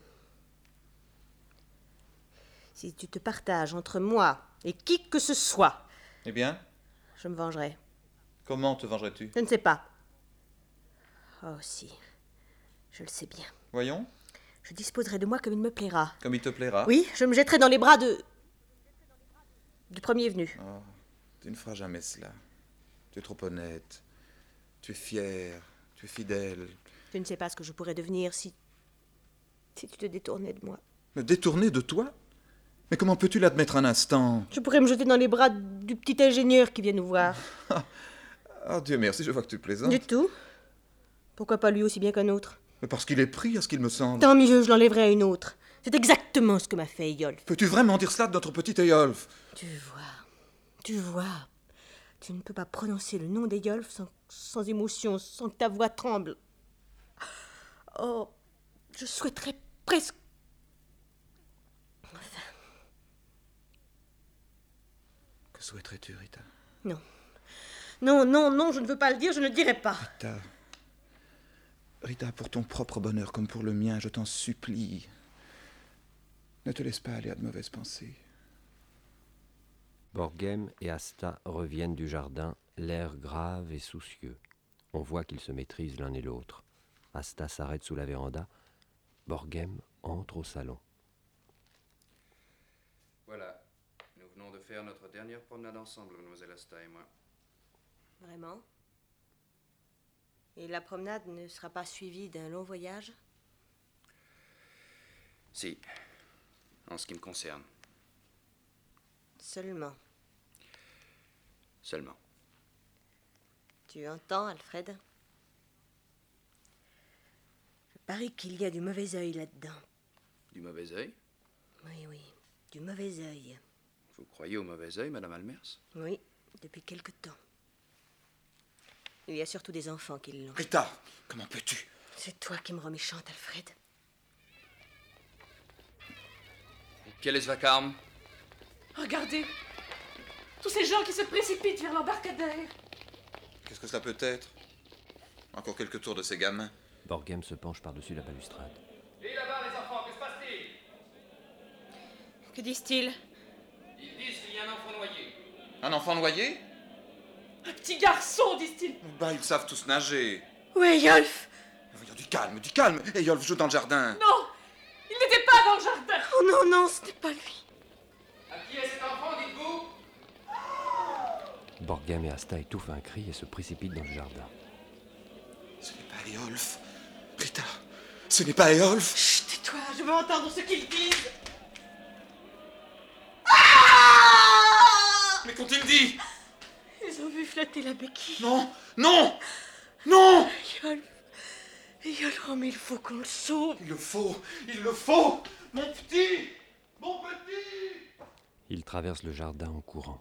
Si tu te partages entre moi et qui que ce soit, Eh bien, je me vengerai. comment te vengerais-tu? Je ne sais pas. Oh si, je le sais bien. Voyons, Je disposerai de moi comme il me plaira. comme il te plaira. Oui, je me jetterai dans les bras du premier venu. Oh, tu ne feras jamais cela. Tu es trop honnête. Tu es fière. Tu es fidèle. Tu ne sais pas ce que je pourrais devenir si tu te détournais de moi. Me détourner de toi? Mais comment peux-tu l'admettre un instant? Je pourrais me jeter dans les bras du petit ingénieur qui vient nous voir. Oh Dieu merci, je vois que tu plaisantes. Du tout. Pourquoi pas lui aussi bien qu'un autre? Mais parce qu'il est pris, à ce qu'il me semble. Tant mieux, je l'enlèverai à une autre. C'est exactement ce que m'a fait Eyolf. Peux-tu vraiment dire cela de notre petit Eyolf? Tu vois. Tu ne peux pas prononcer le nom d'Eyolf sans émotion, sans que ta voix tremble. Oh, je souhaiterais presque... Enfin... Que souhaiterais-tu, Rita? Non. Non, je ne veux pas le dire, je ne le dirai pas. Rita, pour ton propre bonheur comme pour le mien, je t'en supplie. Ne te laisse pas aller à de mauvaises pensées. Borghem et Asta reviennent du jardin, l'air grave et soucieux. On voit qu'ils se maîtrisent l'un et l'autre. Asta s'arrête sous la véranda. Borghem entre au salon. Voilà. Nous venons de faire notre dernière promenade ensemble, mademoiselle Asta et moi. Vraiment? Et la promenade ne sera pas suivie d'un long voyage? Si. En ce qui me concerne. Seulement. Seulement. Tu entends, Alfred? Je parie qu'il y a du mauvais œil là-dedans. Du mauvais œil? Oui, du mauvais œil. Vous croyez au mauvais œil, madame Almers? Oui, depuis quelque temps. Il y a surtout des enfants qui l'ont. Rita, comment peux-tu? C'est toi qui me rends méchante, Alfred. Quel est ce vacarme? Regardez, tous ces gens qui se précipitent vers l'embarcadère. Qu'est-ce que cela peut être? Encore quelques tours de ces gamins. Borghem se penche par-dessus la balustrade. Et là-bas, les enfants, que se passe-t-il? Que disent-ils? Ils disent qu'il y a un enfant noyé. Un enfant noyé? Un petit garçon, disent-ils. Bah, ils savent tous nager. Où est Eyolf? Voyons, du calme. Eyolf joue dans le jardin. Non, il n'était pas dans le jardin. Oh non, ce n'est pas lui. À qui est cet enfant, dites-vous? Borghem et Asta étouffent un cri et se précipitent dans le jardin. Ce n'est pas Eyolf. Rita, ce n'est pas Eyolf. Chut, tais-toi, je veux entendre ce qu'ils disent. Mais qu'ont-ils dit? Ils ont vu flotter la béquille. Non. Eyolf, oh, mais il faut qu'on le sauve. Il le faut. Mon petit. Ils traversent le jardin en courant.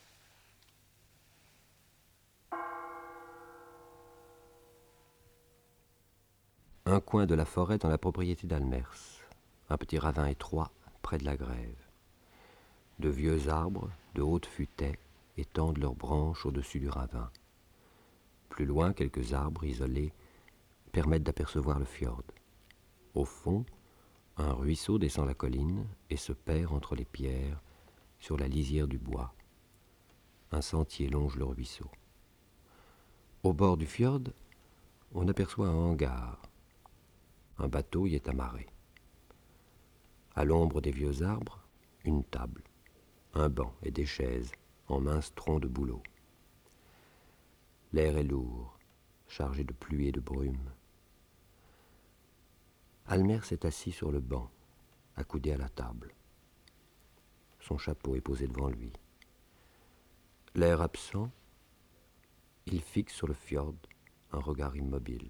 Un coin de la forêt dans la propriété d'Almers. Un petit ravin étroit près de la grève. De vieux arbres, de hautes futaies, étendent leurs branches au-dessus du ravin. Plus loin, quelques arbres isolés permettent d'apercevoir le fjord. Au fond, un ruisseau descend la colline et se perd entre les pierres sur la lisière du bois. Un sentier longe le ruisseau. Au bord du fjord, on aperçoit un hangar. Un bateau y est amarré. À l'ombre des vieux arbres, une table, un banc et des chaises en minces troncs de bouleau. L'air est lourd, chargé de pluie et de brume. Almers est assis sur le banc, accoudé à la table. Son chapeau est posé devant lui. L'air absent, il fixe sur le fjord un regard immobile.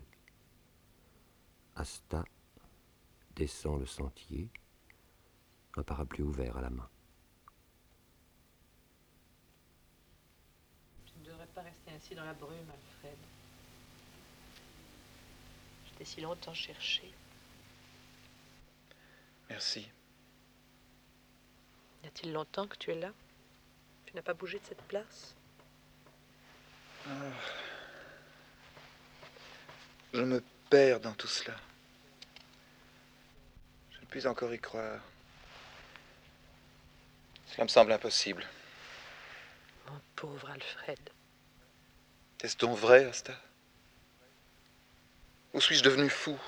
Asta descend le sentier, un parapluie ouvert à la main. pas rester ainsi dans la brume, Alfred. Je t'ai si longtemps cherché. Merci. Y a-t-il longtemps que tu es là? Tu n'as pas bougé de cette place? Je me perds dans tout cela. Je ne puis encore y croire. Cela me semble impossible. Mon pauvre Alfred. Est-ce donc vrai, Asta? Ou suis-je devenu fou?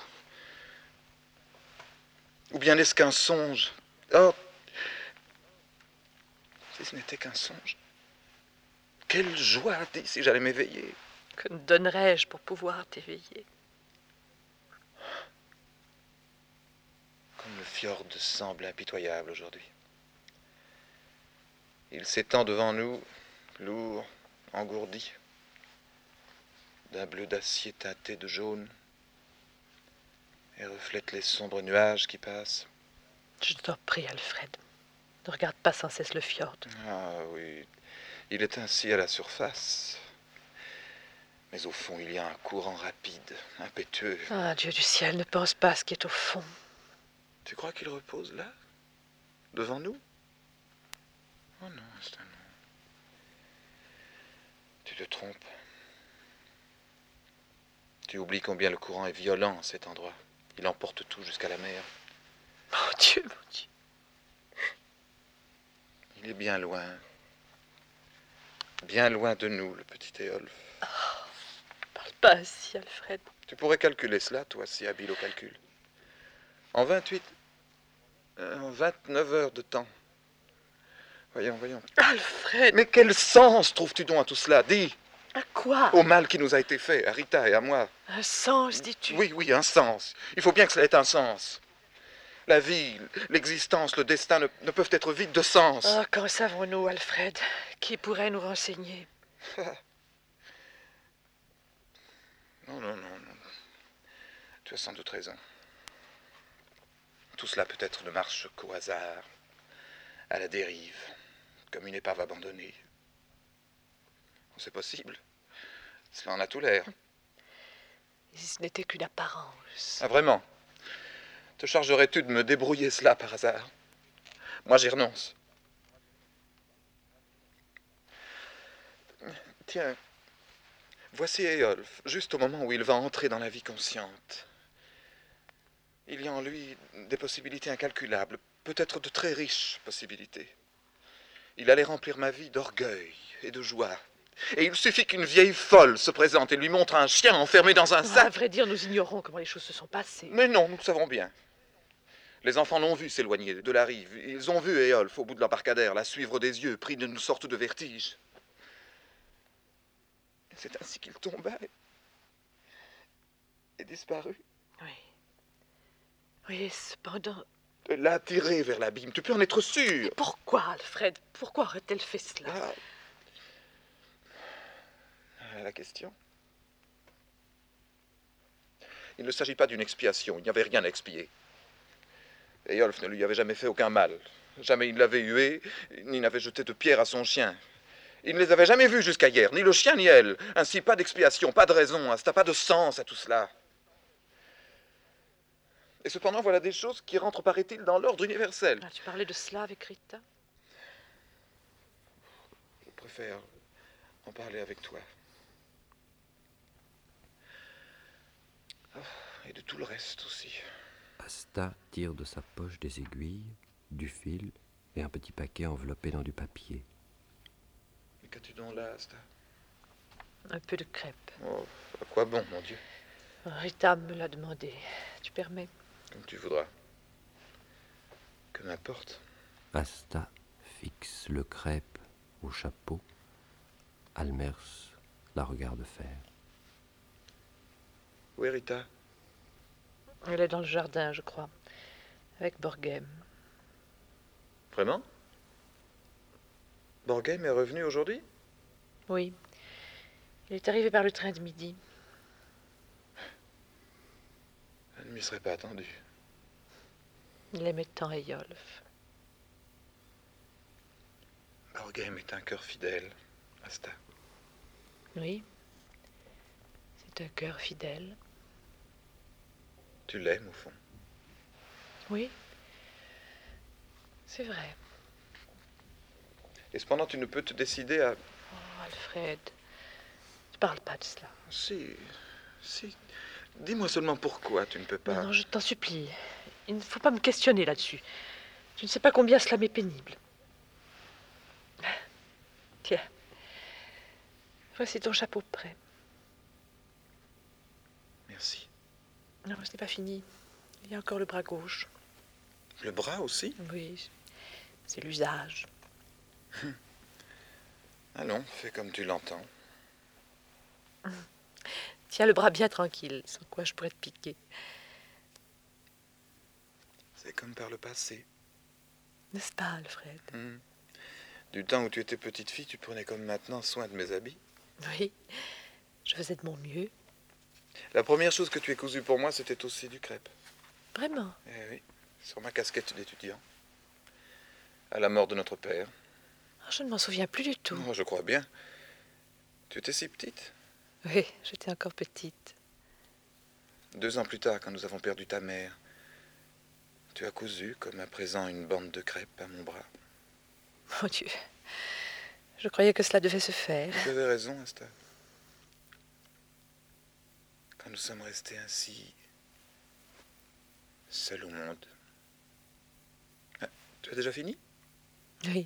Ou bien n'est-ce qu'un songe? Oh! Si ce n'était qu'un songe. Quelle joie, dis, si j'allais m'éveiller. Que me donnerais-je pour pouvoir t'éveiller? Comme le fjord semble impitoyable aujourd'hui. Il s'étend devant nous, lourd, engourdi, d'un bleu d'acier teinté de jaune, et reflète les sombres nuages qui passent. Je t'en prie, Alfred. Ne regarde pas sans cesse le fjord. Ah oui, il est ainsi à la surface. Mais au fond, il y a un courant rapide, impétueux. Ah, Dieu du ciel, ne pense pas à ce qui est au fond. Tu crois qu'il repose là, devant nous? Oh non, c'est un non. Tu te trompes. Tu oublies combien le courant est violent à cet endroit. Il emporte tout jusqu'à la mer. Mon Dieu, mon Dieu. Il est bien loin de nous, le petit Éolphe. Parle pas ainsi, Alfred. Tu pourrais calculer cela, toi, si habile au calcul. En 29 heures de temps. Voyons. Alfred! Mais quel sens trouves-tu donc à tout cela? Dis! À quoi? Au mal qui nous a été fait, à Rita et à moi. Un sens, dis-tu? Oui, un sens. Il faut bien que cela ait un sens. La vie, l'existence, le destin ne peuvent être vides de sens. Oh, qu'en savons-nous, Alfred? Qui pourrait nous renseigner? Non. Tu as sans doute raison. Tout cela peut-être ne marche qu'au hasard, à la dérive, comme une épave abandonnée. C'est possible. Cela en a tout l'air. Et si ce n'était qu'une apparence? Ah, vraiment? Te chargerais-tu de me débrouiller cela par hasard? Moi, j'y renonce. Tiens, voici Éolphe, juste au moment où il va entrer dans la vie consciente. Il y a en lui des possibilités incalculables, peut-être de très riches possibilités. Il allait remplir ma vie d'orgueil et de joie. Et il suffit qu'une vieille folle se présente et lui montre un chien enfermé dans un sac. À vrai dire, nous ignorons comment les choses se sont passées. Mais non, nous le savons bien. Les enfants l'ont vu s'éloigner de la rive. Ils ont vu Éolphe au bout de l'embarcadère, la suivre des yeux, pris d'une sorte de vertige. C'est ainsi qu'il tomba et disparut. Oui, cependant... Elle l'a attiré vers l'abîme, tu peux en être sûr. Mais pourquoi, Alfred? Pourquoi aurait-elle fait cela? La question. Il ne s'agit pas d'une expiation, il n'y avait rien à expier. Éolphe ne lui avait jamais fait aucun mal. Jamais il ne l'avait hué, ni n'avait jeté de pierre à son chien. Il ne les avait jamais vus jusqu'à hier, ni le chien ni elle. Ainsi, pas d'expiation, pas de raison, pas de sens à tout cela. Et cependant, voilà des choses qui rentrent, paraît-il, dans l'ordre universel. Tu parlais de cela avec Rita? Je préfère en parler avec toi. Et de tout le reste aussi. Asta tire de sa poche des aiguilles, du fil et un petit paquet enveloppé dans du papier. Mais qu'as-tu donc là, Asta? Un peu de crêpes. Oh, à quoi bon, mon Dieu? Rita me l'a demandé. Tu permets? Comme tu voudras. Que m'importe. Asta fixe le crêpe au chapeau. Almers la regarde faire. Où est Rita? Elle est dans le jardin, je crois, avec Borghem. Vraiment? Borghem est revenu aujourd'hui? Oui. Il est arrivé par le train de midi. Elle ne m'y serait pas attendue. Il aimait tant Éolphe. Borghem est un cœur fidèle, Asta. Oui. C'est un cœur fidèle. Tu l'aimes, au fond. Oui. C'est vrai. Et cependant, tu ne peux te décider à... Oh, Alfred, ne parle pas de cela. Si. Dis-moi seulement pourquoi tu ne peux pas... Non, je t'en supplie. Il ne faut pas me questionner là-dessus. Je ne sais pas combien cela m'est pénible. Tiens. Voici ton chapeau prêt. Merci. Non, ce n'est pas fini. Il y a encore le bras gauche. Le bras aussi? Oui, c'est l'usage. Allons, fais comme tu l'entends. Tiens le bras bien tranquille, sans quoi je pourrais te piquer. C'est comme par le passé. N'est-ce pas, Alfred? Du temps où tu étais petite fille, tu prenais comme maintenant soin de mes habits. Oui, je faisais de mon mieux. La première chose que tu aies cousue pour moi, c'était aussi du crêpe. Vraiment? Eh oui, sur ma casquette d'étudiant. À la mort de notre père. Oh, je ne m'en souviens plus du tout. Oh, je crois bien. Tu étais si petite. Oui, j'étais encore petite. 2 ans plus tard, quand nous avons perdu ta mère, tu as cousu, comme à présent, une bande de crêpe à mon bras. Mon Dieu, je croyais que cela devait se faire. Tu avais raison, Asta. Quand nous sommes restés ainsi, seuls au monde. Ah, tu as déjà fini? Oui.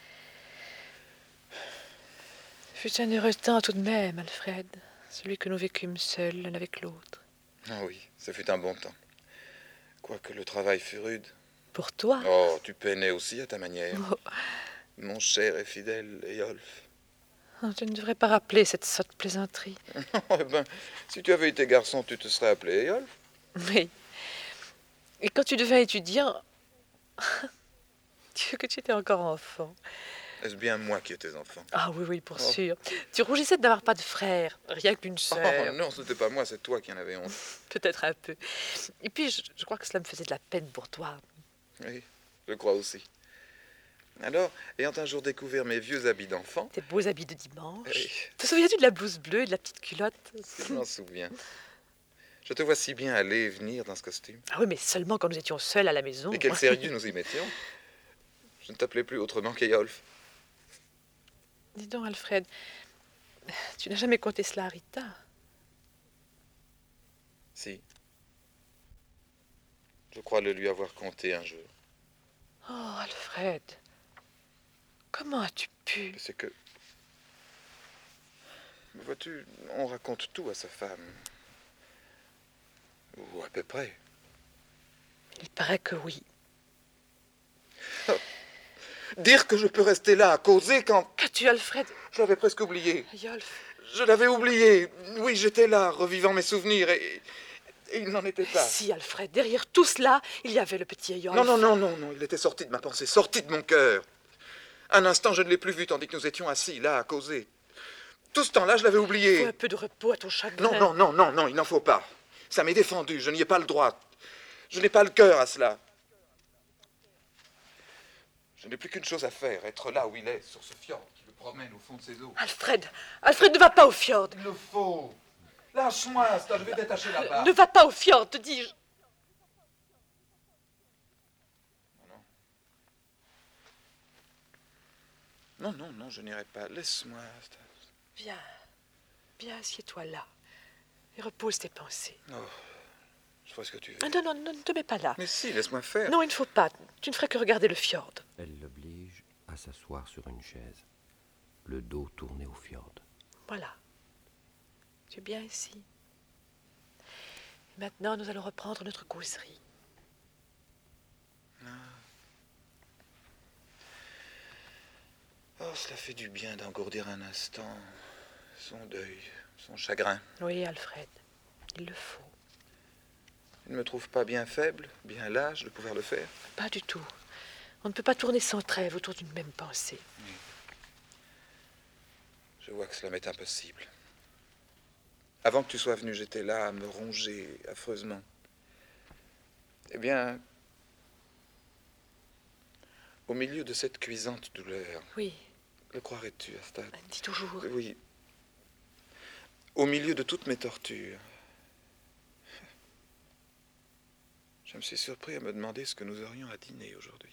Ce fut un heureux temps tout de même, Alfred. Celui que nous vécûmes seuls l'un avec l'autre. Ah oui, ce fut un bon temps. Quoique le travail fût rude. Pour toi? Oh, tu peinais aussi à ta manière. Oh. Mon cher et fidèle Eyolf. Oh, tu ne devrais pas rappeler cette sotte plaisanterie. Eh ben, si tu avais été garçon, tu te serais appelé Eyolf. Oui. Et quand tu deviens étudiant... Dieu, que tu étais encore enfant. Est-ce bien moi qui étais enfant? Ah oui, oui, pour Oh. sûr. Tu rougissais de n'avoir pas de frère, rien qu'une sœur. Oh non, ce n'était pas moi, c'est toi qui en avais honte. Peut-être un peu. Et puis, je crois que cela me faisait de la peine pour toi. Oui, je crois aussi. Alors, ayant un jour découvert mes vieux habits d'enfant... Tes beaux habits de dimanche. Oui. Te souviens-tu de la blouse bleue et de la petite culotte? Je m'en souviens. Je te vois si bien aller et venir dans ce costume. Ah oui, mais seulement quand nous étions seuls à la maison. Et quel sérieux nous y mettions. Je ne t'appelais plus autrement qu'Eyolf. Dis donc, Alfred, tu n'as jamais conté cela à Rita? Si. Je crois le lui avoir conté un jour. Oh, Alfred, comment as-tu pu? C'est que... Vois-tu, on raconte tout à sa femme. Ou à peu près. Il paraît que oui. Oh. Dire que je peux rester là à causer quand... Qu'as-tu, Alfred? Je l'avais presque oublié. Eyolf. Je l'avais oublié. Oui, j'étais là, revivant mes souvenirs, et il n'en était pas. Si, Alfred, derrière tout cela, il y avait le petit Eyolf. Non, il était sorti de ma pensée, sorti de mon cœur. Un instant, je ne l'ai plus vu, tandis que nous étions assis, là, à causer. Tout ce temps-là, je l'avais oublié. Il faut un peu de repos à ton chagrin. Non, il n'en faut pas. Ça m'est défendu, je n'y ai pas le droit. Je n'ai pas le cœur à cela. Je n'ai plus qu'une chose à faire, être là où il est, sur ce fjord qui le promène au fond de ses eaux. Alfred, ne va pas au fjord. Il le faut. Lâche-moi, Asta, je vais détacher là-bas. Ne va pas au fjord, te dis-je. Non, je n'irai pas. Laisse-moi, Asta. Viens, assieds-toi là. Et repose tes pensées. Oh, je vois ce que tu veux. Ah, non, ne te mets pas là. Mais si, laisse-moi faire. Non, il ne faut pas. Tu ne ferais que regarder le fjord. Elle l'oblige à s'asseoir sur une chaise, le dos tourné au fjord. Voilà. Tu es bien ici. Et maintenant, nous allons reprendre notre causerie. Oh, cela fait du bien d'engourdir un instant son deuil, son chagrin. Oui, Alfred, il le faut. Tu ne me trouves pas bien faible, bien lâche de pouvoir le faire? Pas du tout. On ne peut pas tourner sans trêve autour d'une même pensée. Oui. Je vois que cela m'est impossible. Avant que tu sois venu, j'étais là à me ronger affreusement. Eh bien, au milieu de cette cuisante douleur... Oui. Le croirais-tu, Asta? Dis toujours. Oui. Au milieu de toutes mes tortures, je me suis surpris à me demander ce que nous aurions à dîner aujourd'hui.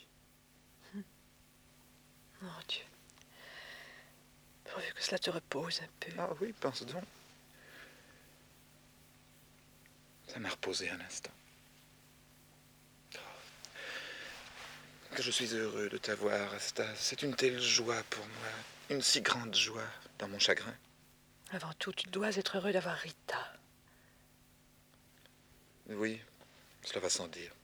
Mon Dieu. Pourvu que cela te repose un peu. Ah oui, pense donc. Ça m'a reposé un instant. Que je suis heureux de t'avoir, Asta. C'est une telle joie pour moi. Une si grande joie dans mon chagrin. Avant tout, tu dois être heureux d'avoir Rita. Oui, cela va sans dire.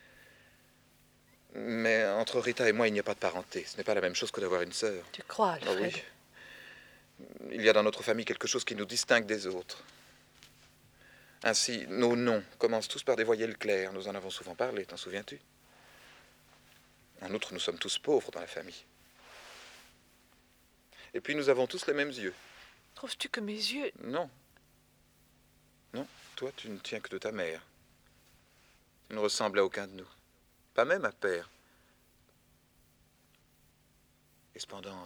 Mais entre Rita et moi, il n'y a pas de parenté. Ce n'est pas la même chose que d'avoir une sœur. Tu crois, Ah Alfred? oui. Il y a dans notre famille quelque chose qui nous distingue des autres. Ainsi, nos noms commencent tous par des voyelles claires. Nous en avons souvent parlé, t'en souviens-tu? En outre, nous sommes tous pauvres dans la famille. Et puis, nous avons tous les mêmes yeux. Trouves-tu que mes yeux... Non. Non, toi, tu ne tiens que de ta mère. Tu ne ressembles à aucun de nous. Pas même à père. Et cependant,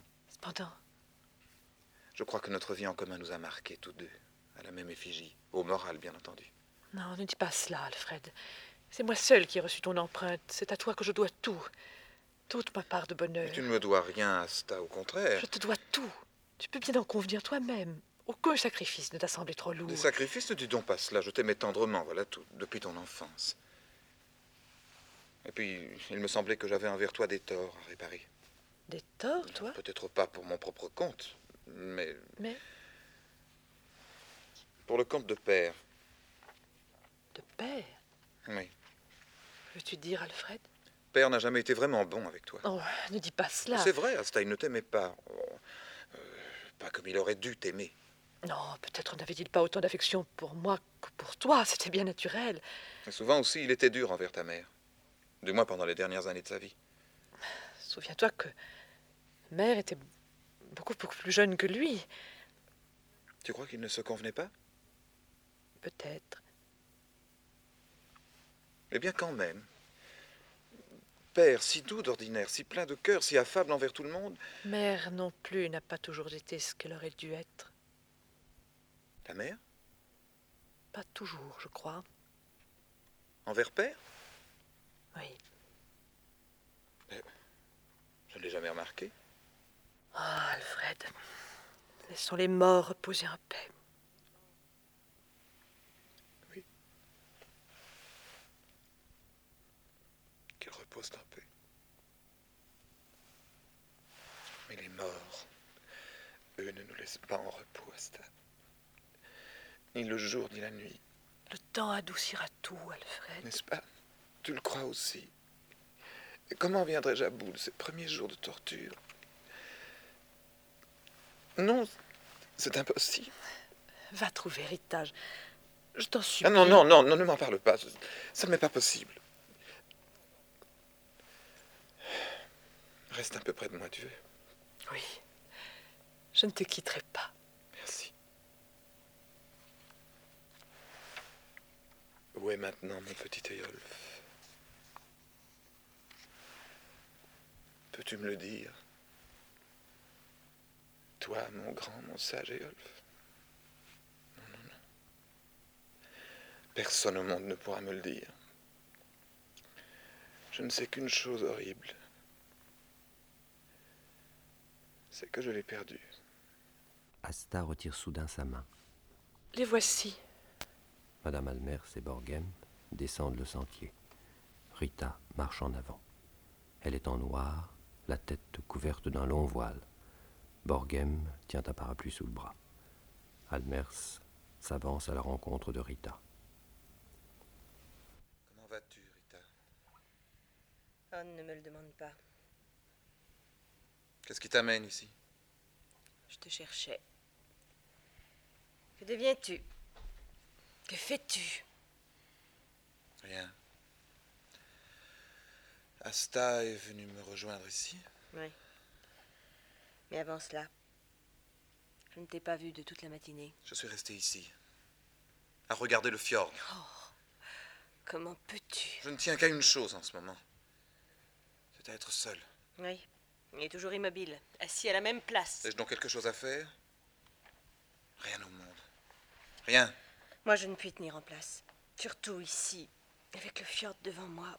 je crois que notre vie en commun nous a marqués tous deux, à la même effigie, au moral, bien entendu. Non, ne dis pas cela, Alfred. C'est moi seul qui ai reçu ton empreinte. C'est à toi que je dois tout. Toute ma part de bonheur. Mais tu ne me dois rien, Asta, au contraire. Je te dois tout. Tu peux bien en convenir toi-même. Aucun sacrifice ne t'a semblé trop lourd. Des sacrifices, ne dis donc pas cela. Je t'aimais tendrement, voilà tout, depuis ton enfance. Et puis, il me semblait que j'avais envers toi des torts à réparer. Des torts, toi? Peut-être pas pour mon propre compte, mais... Mais? Pour le compte de père. De père? Oui. Veux-tu dire, Alfred? Père n'a jamais été vraiment bon avec toi. Oh, ne dis pas cela. C'est vrai, Asta, il ne t'aimait pas. Pas comme il aurait dû t'aimer. Non, peut-être n'avait-il pas autant d'affection pour moi que pour toi. C'était bien naturel. Et souvent aussi, il était dur envers ta mère. Du moins pendant les dernières années de sa vie. Souviens-toi que mère était beaucoup plus jeune que lui. Tu crois qu'il ne se convenait pas? Peut-être. Eh bien, quand même. Père, si doux d'ordinaire, si plein de cœur, si affable envers tout le monde. Mère non plus n'a pas toujours été ce qu'elle aurait dû être. Ta mère? Pas toujours, je crois. Envers père? Oui. Je ne l'ai jamais remarqué. Ah, Alfred, laissons les morts reposer en paix. Oui. Qu'ils reposent en paix. Mais les morts, eux, ne nous laissent pas en repos, Asta. Ni le jour, ni la nuit. Le temps adoucira tout, Alfred. N'est-ce pas? Tu le crois aussi. Et comment viendrais-je à bout de ces premiers jours de torture? Non, c'est impossible. Va trouver Rita. Je t'en supplie. Ah non, non, non, non, ne m'en parle pas. Ça ne m'est pas possible. Reste un peu près de moi, tu veux? Oui. Je ne te quitterai pas. Merci. Où est maintenant mon petit Eyolf? Peux-tu me le dire? Toi, mon grand, mon sage Eyolf? Non, non, non. Personne au monde ne pourra me le dire. Je ne sais qu'une chose horrible. C'est que je l'ai perdu. Asta retire soudain sa main. Les voici. Madame Almers et Borghem descendent le sentier. Rita marche en avant. Elle est en noir, la tête couverte d'un long voile. Borghem tient un parapluie sous le bras. Almers s'avance à la rencontre de Rita. Comment vas-tu, Rita? Oh, ne me le demande pas. Qu'est-ce qui t'amène ici? Je te cherchais. Que deviens-tu? Que fais-tu? Rien. Asta est venue me rejoindre ici. Oui. Mais avant cela, je ne t'ai pas vu de toute la matinée. Je suis resté ici, à regarder le fjord. Oh, comment peux-tu? Je ne tiens qu'à une chose en ce moment. C'est à être seul. Oui, il est toujours immobile, assis à la même place. Ai-je donc quelque chose à faire? Rien au monde. Rien. Moi, je ne puis tenir en place. Surtout ici, avec le fjord devant moi.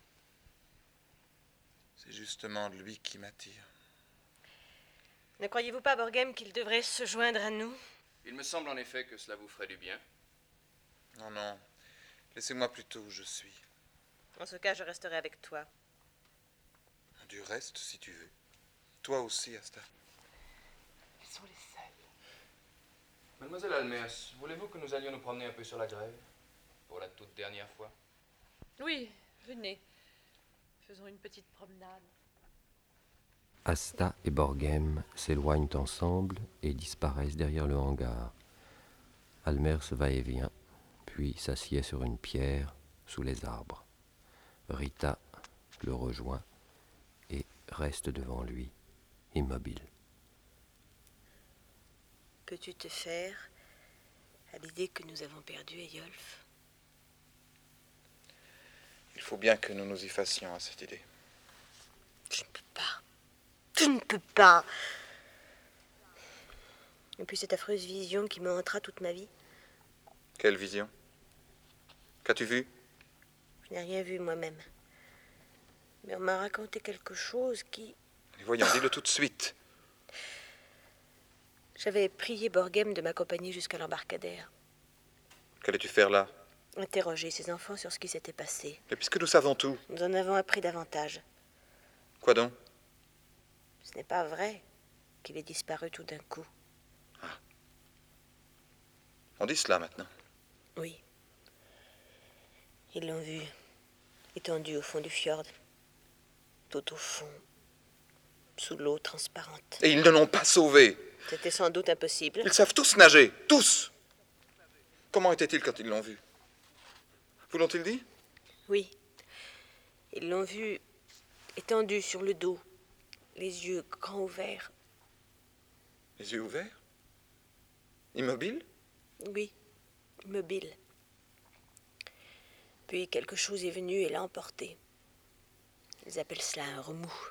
C'est justement lui qui m'attire. Ne croyez-vous pas, Borghem, qu'il devrait se joindre à nous? Il me semble en effet que cela vous ferait du bien. Non, non. Laissez-moi plutôt où je suis. En ce cas, je resterai avec toi. Du reste, si tu veux. Toi aussi, Asta. Ils sont les seuls. Mademoiselle Almers, voulez-vous que nous allions nous promener un peu sur la grève? Pour la toute dernière fois. Oui, venez. Faisons une petite promenade. Asta et Borghem s'éloignent ensemble et disparaissent derrière le hangar. Almers va et vient, puis s'assied sur une pierre sous les arbres. Rita le rejoint et reste devant lui, immobile. Peux-tu te faire à l'idée que nous avons perdu Eyolf? Il faut bien que nous nous y fassions à cette idée. Je ne peux pas. Je ne peux pas. Et puis cette affreuse vision qui me hantera toute ma vie. Quelle vision? Qu'as-tu vu? Je n'ai rien vu moi-même. Mais on m'a raconté quelque chose qui... Et voyons, dis-le tout de suite. J'avais prié Borghem de m'accompagner jusqu'à l'embarcadère. Qu'allais-tu faire là? Interroger ses enfants sur ce qui s'était passé. Et puisque nous savons tout. Nous en avons appris davantage. Quoi donc? Ce n'est pas vrai qu'il ait disparu tout d'un coup. On dit cela maintenant. Oui. Ils l'ont vu, étendu au fond du fjord. Tout au fond, sous l'eau transparente. Et ils ne l'ont pas sauvé. C'était sans doute impossible. Ils savent tous nager, tous. Comment étaient-ils quand ils l'ont vu? Vous l'ont-ils dit? Oui. Ils l'ont vu étendu sur le dos, les yeux grands ouverts. Les yeux ouverts? Immobile? Oui, immobile. Puis quelque chose est venu et l'a emporté. Ils appellent cela un remous.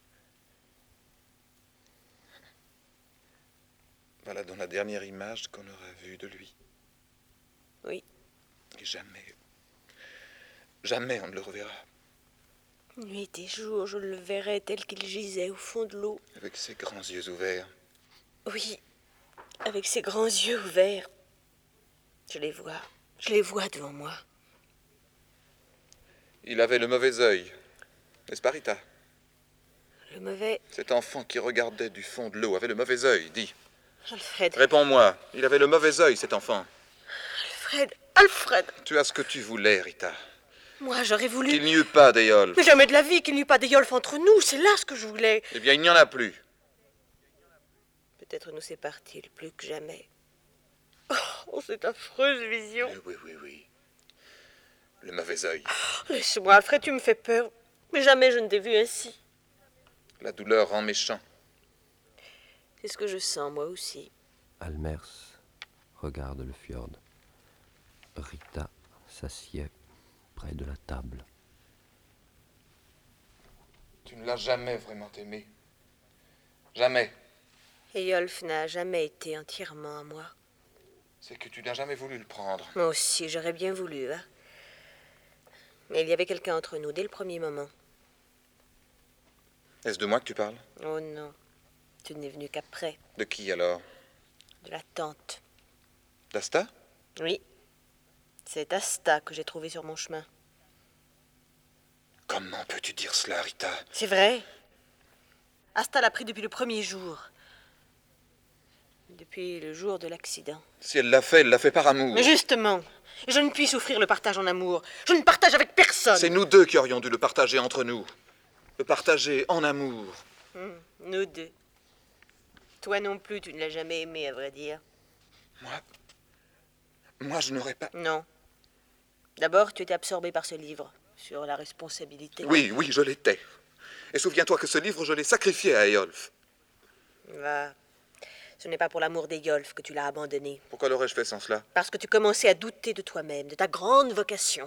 Voilà donc la dernière image qu'on aura vue de lui. Oui. Et jamais, jamais on ne le reverra. Nuit et jour, je le verrai tel qu'il gisait au fond de l'eau. Avec ses grands yeux ouverts. Oui, avec ses grands yeux ouverts. Je les vois devant moi. Il avait le mauvais œil, n'est-ce pas, Rita? Le mauvais... Cet enfant qui regardait du fond de l'eau avait le mauvais œil, dis. Alfred. Réponds-moi, il avait le mauvais œil, cet enfant. Alfred. Tu as ce que tu voulais, Rita. Moi, j'aurais voulu... Qu'il n'y eut pas d'Eyolf. Mais jamais de la vie qu'il n'y eut pas d'Eyolf entre nous, c'est là ce que je voulais. Eh bien, il n'y en a plus. Peut-être nous sépare-t-il plus que jamais. Oh, cette affreuse vision. Oui. Le mauvais œil. Laisse-moi, Alfred, tu me fais peur. Mais jamais je ne t'ai vu ainsi. La douleur rend méchant. C'est ce que je sens, moi aussi. Almers regarde le fjord. Rita s'assied près de la table. Tu ne l'as jamais vraiment aimé. Jamais. Eyolf n'a jamais été entièrement à moi. C'est que tu n'as jamais voulu le prendre. Moi aussi, j'aurais bien voulu, hein. Mais il y avait quelqu'un entre nous dès le premier moment. Est-ce de moi que tu parles? Oh non, tu n'es venu qu'après. De qui alors? De la tante. D'Asta? Oui. C'est Asta que j'ai trouvé sur mon chemin. Comment peux-tu dire cela, Rita? C'est vrai. Asta l'a pris depuis le premier jour. Depuis le jour de l'accident. Si elle l'a fait par amour. Mais justement, je ne puis souffrir le partage en amour. Je ne partage avec personne. C'est nous deux qui aurions dû le partager entre nous. Le partager en amour. Nous deux. Toi non plus, tu ne l'as jamais aimé, à vrai dire. Moi, je n'aurais pas... Non. D'abord, tu étais absorbé par ce livre, sur la responsabilité. Oui, je l'étais. Et souviens-toi que ce livre, je l'ai sacrifié à Eyolf. Va. Ce n'est pas pour l'amour d'Eyolf que tu l'as abandonné. Pourquoi l'aurais-je fait sans cela? Parce que tu commençais à douter de toi-même, de ta grande vocation.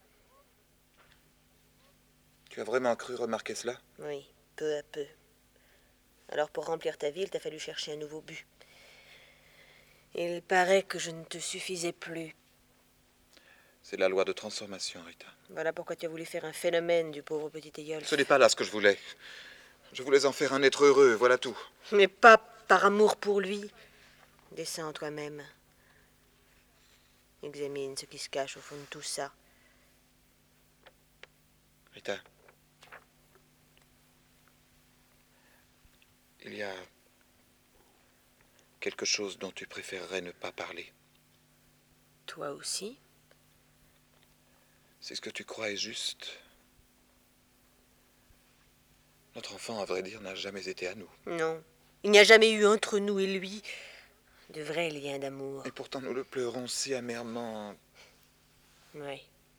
Tu as vraiment cru remarquer cela? Oui, peu à peu. Alors pour remplir ta vie, il t'a fallu chercher un nouveau but. Il paraît que je ne te suffisais plus. C'est la loi de transformation, Rita. Voilà pourquoi tu as voulu faire un phénomène du pauvre petit Eyolf. Ce n'est pas là ce que je voulais. Je voulais en faire un être heureux, voilà tout. Mais pas par amour pour lui. Descends toi-même. Examine ce qui se cache au fond de tout ça. Rita, il y a quelque chose dont tu préférerais ne pas parler. Toi aussi? C'est ce que tu crois est juste. Notre enfant, à vrai dire, n'a jamais été à nous. Non. Il n'y a jamais eu entre nous et lui de vrais liens d'amour. Et pourtant, nous le pleurons si amèrement. Oui.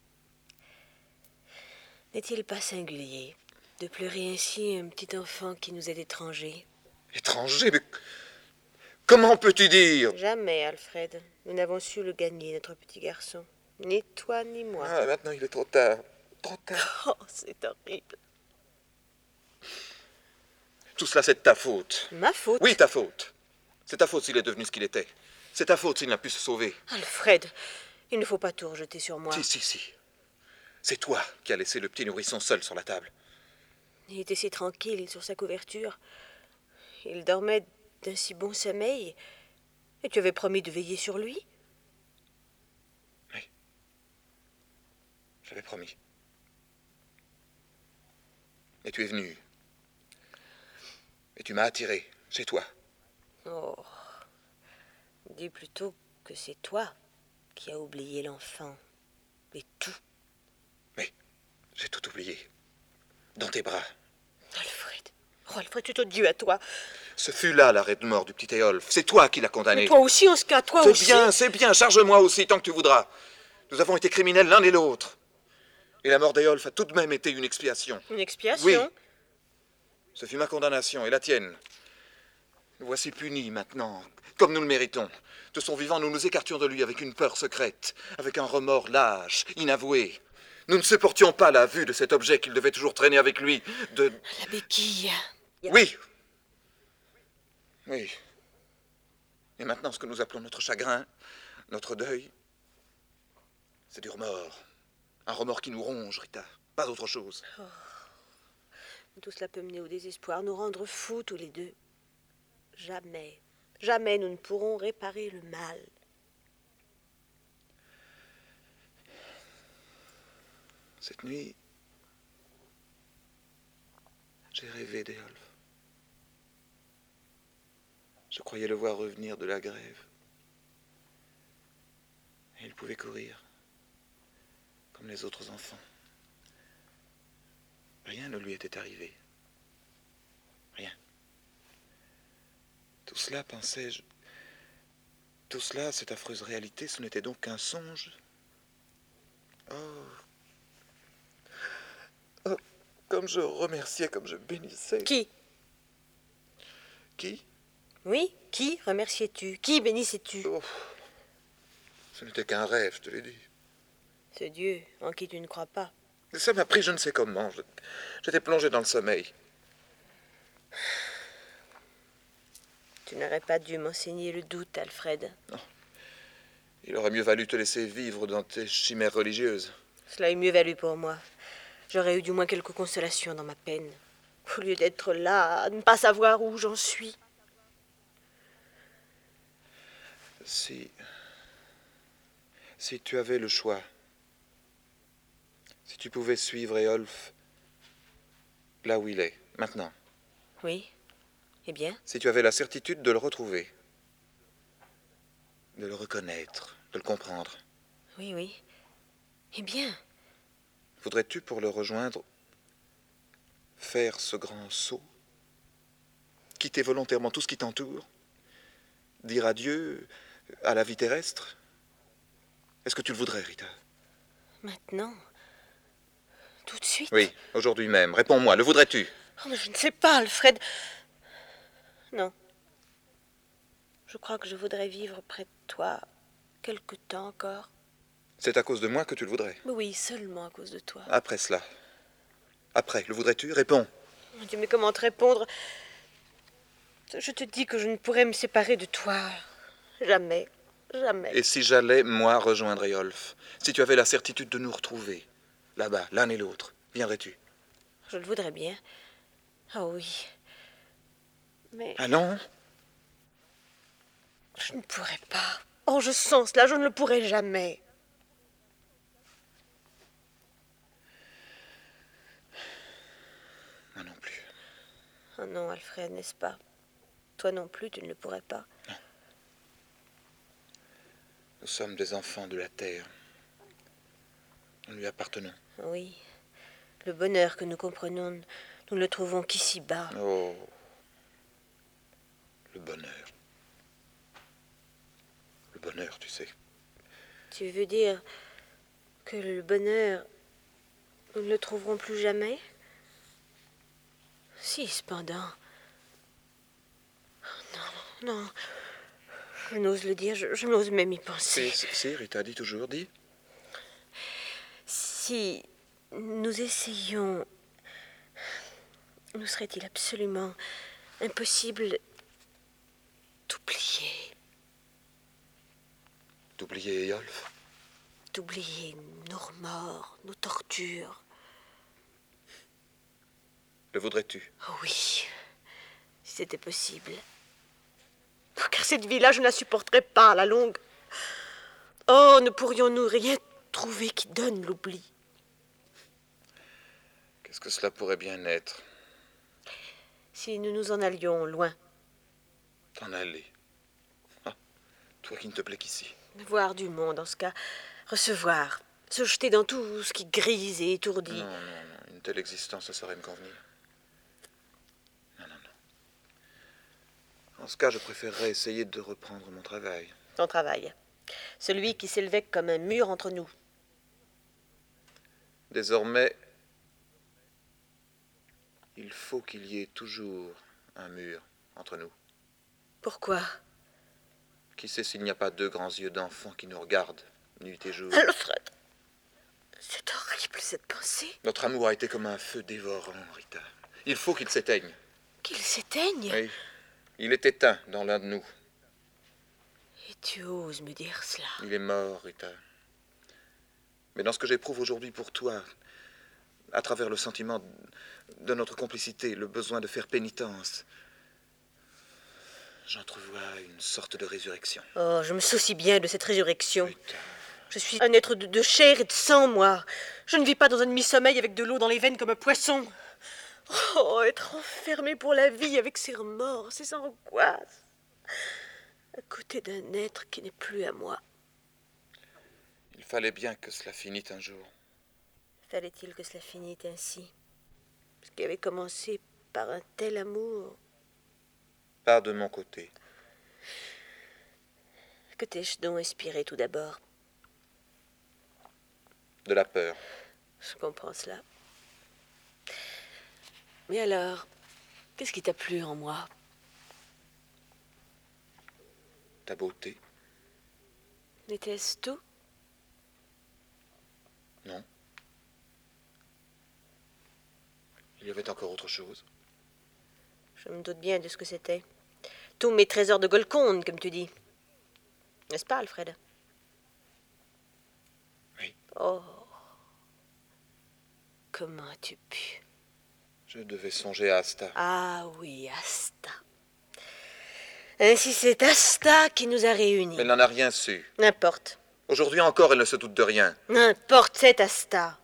N'est-il pas singulier de pleurer ainsi un petit enfant qui nous est étranger? Étranger? Mais comment peux-tu dire? Jamais, Alfred. Nous n'avons su le gagner, notre petit garçon. Ni toi, ni moi. Ah, maintenant, il est trop tard. Trop tard. Oh, c'est horrible. Tout cela, c'est de ta faute. Ma faute? Oui, ta faute. C'est ta faute s'il est devenu ce qu'il était. C'est ta faute s'il n'a pu se sauver. Alfred, il ne faut pas tout rejeter sur moi. Si. C'est toi qui as laissé le petit nourrisson seul sur la table. Il était si tranquille sur sa couverture. Il dormait d'un si bon sommeil. Et tu avais promis de veiller sur lui? Oui. J'avais promis. Et tu es venu. Et tu m'as attiré chez toi. Oh. Dis plutôt que c'est toi qui as oublié l'enfant. Et tout. Mais j'ai tout oublié. Dans tes bras. Alfred. Oh, Alfred, tu te Dieu à toi. Ce fut là l'arrêt de mort du petit Eyolf. C'est toi qui l'as condamné. Mais toi aussi, en ce cas, toi aussi. C'est bien. Charge-moi aussi tant que tu voudras. Nous avons été criminels l'un et l'autre. Et la mort d'Eyolf a tout de même été une expiation. Une expiation? Oui. Ce fut ma condamnation et la tienne. Nous voici punis maintenant, comme nous le méritons. De son vivant, nous nous écartions de lui avec une peur secrète, avec un remords lâche, inavoué. Nous ne supportions pas la vue de cet objet qu'il devait toujours traîner avec lui, de... La béquille. Oui. Et maintenant, ce que nous appelons notre chagrin, notre deuil, c'est du remords. Un remords qui nous ronge, Rita. Pas autre chose. Oh. Tout cela peut mener au désespoir, nous rendre fous tous les deux. Jamais nous ne pourrons réparer le mal. Cette nuit, j'ai rêvé d'Eyolf. Je croyais le voir revenir de la grève. Et il pouvait courir, comme les autres enfants. Rien ne lui était arrivé. Rien. Tout cela, pensais-je... Tout cela, cette affreuse réalité, ce n'était donc qu'un songe. Oh, comme je remerciais, comme je bénissais. Qui? Qui? Oui, qui remerciais-tu? Qui bénissais-tu? Oh, ce n'était qu'un rêve, je te l'ai dit. Ce Dieu en qui tu ne crois pas. Ça m'a pris je ne sais comment. J'étais plongé dans le sommeil. Tu n'aurais pas dû m'enseigner le doute, Alfred. Non. Il aurait mieux valu te laisser vivre dans tes chimères religieuses. Cela eût mieux valu pour moi. J'aurais eu du moins quelques consolations dans ma peine. Au lieu d'être là, à ne pas savoir où j'en suis. Si tu avais le choix, si tu pouvais suivre Eyolf là où il est, maintenant. Oui. Eh bien? Si tu avais la certitude de le retrouver, de le reconnaître, de le comprendre. Oui. Eh bien? Voudrais-tu, pour le rejoindre, faire ce grand saut? Quitter volontairement tout ce qui t'entoure? Dire adieu à la vie terrestre? Est-ce que tu le voudrais, Rita? Maintenant? Tout de suite? Oui, aujourd'hui même. Réponds-moi, le voudrais-tu? Oh, mais je ne sais pas, Alfred. Non. Je crois que je voudrais vivre près de toi quelque temps encore. C'est à cause de moi que tu le voudrais? Oui, seulement à cause de toi. Après cela. Après, le voudrais-tu? Réponds. Mon Dieu, mais comment te répondre? Je te dis que je ne pourrais me séparer de toi Jamais. Jamais. Et si j'allais, moi, rejoindre Eyolf? Si tu avais la certitude de nous retrouver, là-bas, l'un et l'autre, viendrais-tu? Je le voudrais bien. Ah oui. Mais Ah non? je ne pourrais pas. Oh, je sens cela, je ne le pourrai jamais. Moi non plus. Oh non, Alfred, n'est-ce pas? Toi non plus, tu ne le pourrais pas. Non. Nous sommes des enfants de la terre. Nous lui appartenons. Oui. Le bonheur que nous comprenons, nous ne le trouvons qu'ici-bas. Oh. Le bonheur. Le bonheur, tu sais. Tu veux dire que le bonheur, nous ne le trouverons plus jamais? Si, cependant. Non, non. Je n'ose le dire, je n'ose même y penser. Si, Rita, dis toujours, dis. Si nous essayions, nous serait-il absolument impossible d'oublier? D'oublier Eyolf? D'oublier nos remords, nos tortures. Le voudrais-tu? Oh oui, si c'était possible. Oh, car cette vie-là, je ne la supporterais pas à la longue. Oh, ne pourrions-nous rien trouver qui donne l'oubli? Qu'est-ce que cela pourrait bien être? Si nous nous en allions loin. T'en aller. Ah, toi qui ne te plais qu'ici. Voir du monde, en ce cas. Recevoir. Se jeter dans tout ce qui grise et étourdit. Non, non, non. Une telle existence ne saurait me convenir. Non, non, non. En ce cas, je préférerais essayer de reprendre mon travail. Ton travail. Celui qui s'élevait comme un mur entre nous. Désormais, il faut qu'il y ait toujours un mur entre nous. Pourquoi? Qui sait s'il n'y a pas deux grands yeux d'enfant qui nous regardent, nuit et jour? Alfred, c'est horrible cette pensée. Notre amour a été comme un feu dévorant, Rita. Il faut qu'il s'éteigne. Qu'il s'éteigne? Oui, il est éteint dans l'un de nous. Et tu oses me dire cela? Il est mort, Rita. Mais dans ce que j'éprouve aujourd'hui pour toi, à travers le sentiment de notre complicité, le besoin de faire pénitence, j'entrevois une sorte de résurrection. Oh, je me soucie bien de cette résurrection. Rita. Je suis un être de chair et de sang, moi. Je ne vis pas dans un demi-sommeil avec de l'eau dans les veines comme un poisson. Oh, être enfermé pour la vie avec ses remords, ses angoisses, à côté d'un être qui n'est plus à moi. Il fallait bien que cela finît un jour. Fallait-il que cela finisse ainsi? Ce qui avait commencé par un tel amour. Pas de mon côté. Que t'ai-je donc inspiré tout d'abord? De la peur. Je comprends cela. Mais alors, qu'est-ce qui t'a plu en moi? Ta beauté. N'était-ce tout? Non. Il y avait encore autre chose. Je me doute bien de ce que c'était. Tous mes trésors de Golconde, comme tu dis. N'est-ce pas, Alfred? Oui. Oh. Comment as-tu pu? Je devais songer à Asta. Ah oui, Asta. Ainsi c'est Asta qui nous a réunis. Mais elle n'en a rien su. N'importe. Aujourd'hui encore, elle ne se doute de rien. N'importe, c'est Asta.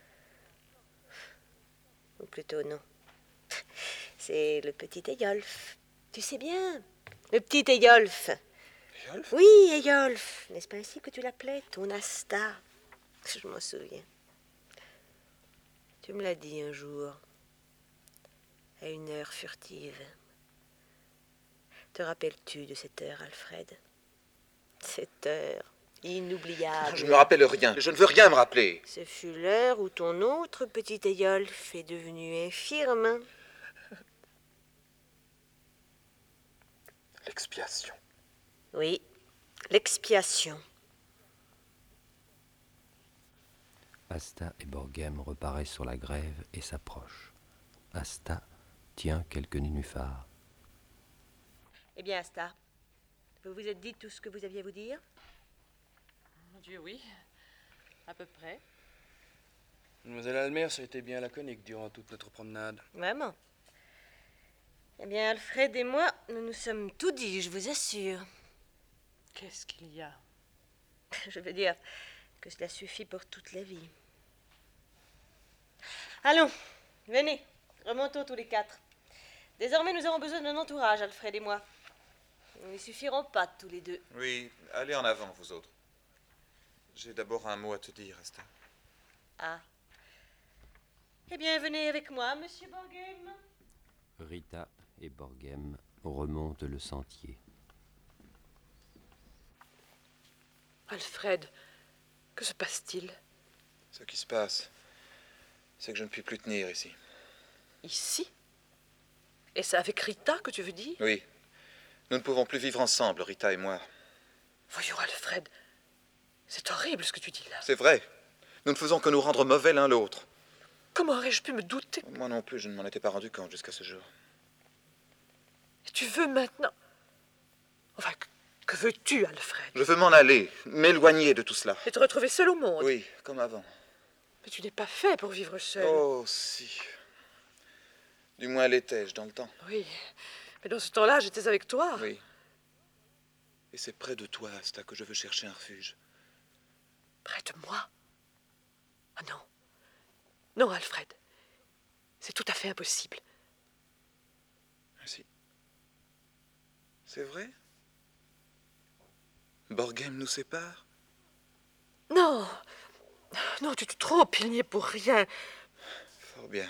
Ou plutôt non. C'est le petit Eyolf. Tu sais bien, le petit Eyolf. Eyolf? Oui, Eyolf. N'est-ce pas ainsi que tu l'appelais, ton Asta? Je m'en souviens. Tu me l'as dit un jour, à une heure furtive. Te rappelles-tu de cette heure, Alfred? Cette heure inoubliable. Je ne me rappelle rien. Je ne veux rien me rappeler. Ce fut l'heure où ton autre petit Eyolf est devenu infirme. L'expiation. Oui, l'expiation. Asta et Borghem reparaissent sur la grève et s'approchent. Asta tient quelques nénuphars. Eh bien, Asta, Vous vous êtes dit tout ce que vous aviez à vous dire? Mon Dieu, oui. À peu près. Mademoiselle Almer, ça a été bien laconique durant toute notre promenade. Vraiment? Eh bien, Alfred et moi, nous nous sommes tout dit, je vous assure. Qu'est-ce qu'il y a? Je veux dire que cela suffit pour toute la vie. Allons, venez, remontons tous les quatre. Désormais, nous avons besoin d'un entourage, Alfred et moi. Nous n'y suffirons pas tous les deux. Oui, allez en avant, vous autres. J'ai d'abord un mot à te dire, Asta. Ah. Eh bien, venez avec moi, monsieur Borghem. Rita et Borghem remontent le sentier. Alfred, que se passe-t-il? Ce qui se passe, c'est que je ne puis plus tenir ici. Ici? Et c'est avec Rita que tu veux dire? Oui. Nous ne pouvons plus vivre ensemble, Rita et moi. Voyons, Alfred, c'est horrible ce que tu dis là. C'est vrai. Nous ne faisons que nous rendre mauvais l'un l'autre. Comment aurais-je pu me douter? Moi non plus, je ne m'en étais pas rendu compte jusqu'à ce jour. Et tu veux maintenant... Enfin, que veux-tu, Alfred? Je veux m'en aller, m'éloigner de tout cela. Et te retrouver seul au monde? Oui, comme avant. Mais tu n'es pas fait pour vivre seul. Oh, si. Du moins l'étais-je dans le temps. Oui, mais dans ce temps-là, j'étais avec toi. Oui. Et c'est près de toi, Asta, que je veux chercher un refuge. Près de moi? Ah non. Non, Alfred. C'est tout à fait impossible. Ah si. C'est vrai? Borghem nous sépare? Non. Non, tu te trompes, il n'y est pour rien. Fort bien.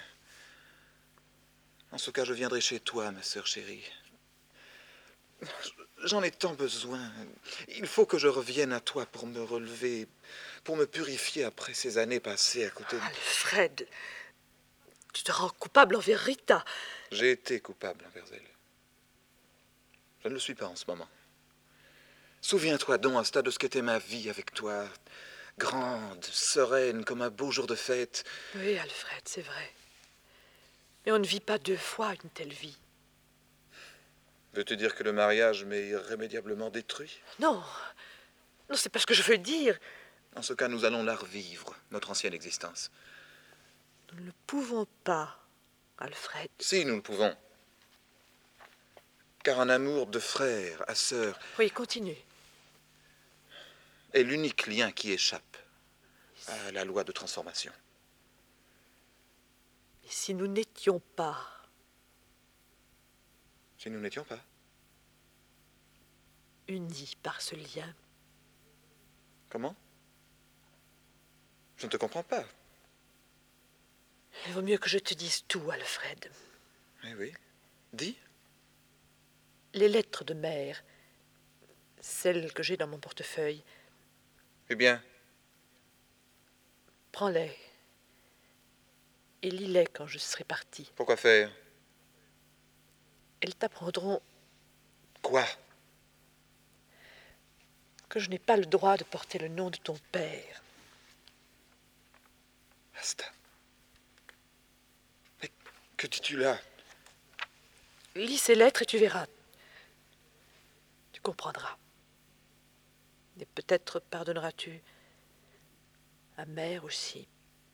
En ce cas, je viendrai chez toi, ma sœur chérie. J'en ai tant besoin. Il faut que je revienne à toi pour me relever, pour me purifier après ces années passées à côté de... Alfred, tu te rends coupable envers Rita. J'ai été coupable envers elle. Je ne le suis pas en ce moment. Souviens-toi donc, Asta, de ce qu'était ma vie avec toi. Grande, sereine, comme un beau jour de fête. Oui, Alfred, c'est vrai. Mais on ne vit pas deux fois une telle vie. Veux-tu dire que le mariage m'est irrémédiablement détruit? Non. Non, c'est pas ce que je veux dire. En ce cas, nous allons la revivre, notre ancienne existence. Nous ne le pouvons pas, Alfred. Si, nous le pouvons. Car un amour de frère à sœur... Oui, continue. Est l'unique lien qui échappe à la loi de transformation. Et si nous n'étions pas... Si nous n'étions pas unis par ce lien. Comment? Je ne te comprends pas. Il vaut mieux que je te dise tout, Alfred. Eh oui, dis. Les lettres de mère, celles que j'ai dans mon portefeuille. Eh bien? Prends-les et lis-les quand je serai partie. Pourquoi faire? Elles t'apprendront... Quoi? Que je n'ai pas le droit de porter le nom de ton père. Asta. Mais que dis-tu là? Lis ces lettres et tu verras. Tu comprendras. Et peut-être pardonneras-tu à mère aussi.